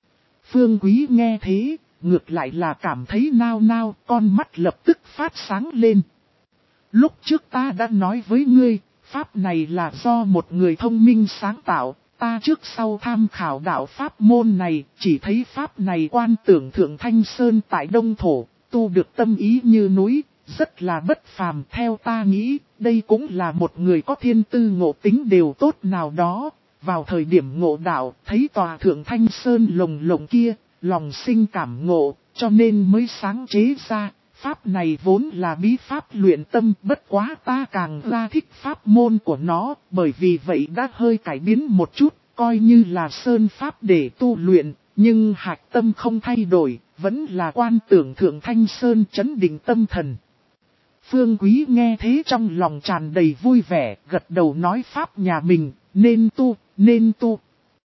Phương Quý nghe thế, ngược lại là cảm thấy nao nao, con mắt lập tức phát sáng lên. Lúc trước ta đã nói với ngươi, pháp này là do một người thông minh sáng tạo, ta trước sau tham khảo đạo pháp môn này, chỉ thấy pháp này quan tưởng Thượng Thanh Sơn tại Đông Thổ, tu được tâm ý như núi, rất là bất phàm. Theo ta nghĩ, đây cũng là một người có thiên tư ngộ tính đều tốt nào đó, vào thời điểm ngộ đạo, thấy tòa Thượng Thanh Sơn lồng lộng kia, lòng sinh cảm ngộ, cho nên mới sáng chế ra. Pháp này vốn là bí pháp luyện tâm, bất quá ta càng ra thích pháp môn của nó, bởi vì vậy đã hơi cải biến một chút, coi như là sơn pháp để tu luyện, nhưng hạch tâm không thay đổi, vẫn là quan tưởng Thượng Thanh Sơn chấn định tâm thần. Phương Quý nghe thế trong lòng tràn đầy vui vẻ, gật đầu nói pháp nhà mình, nên tu, nên tu.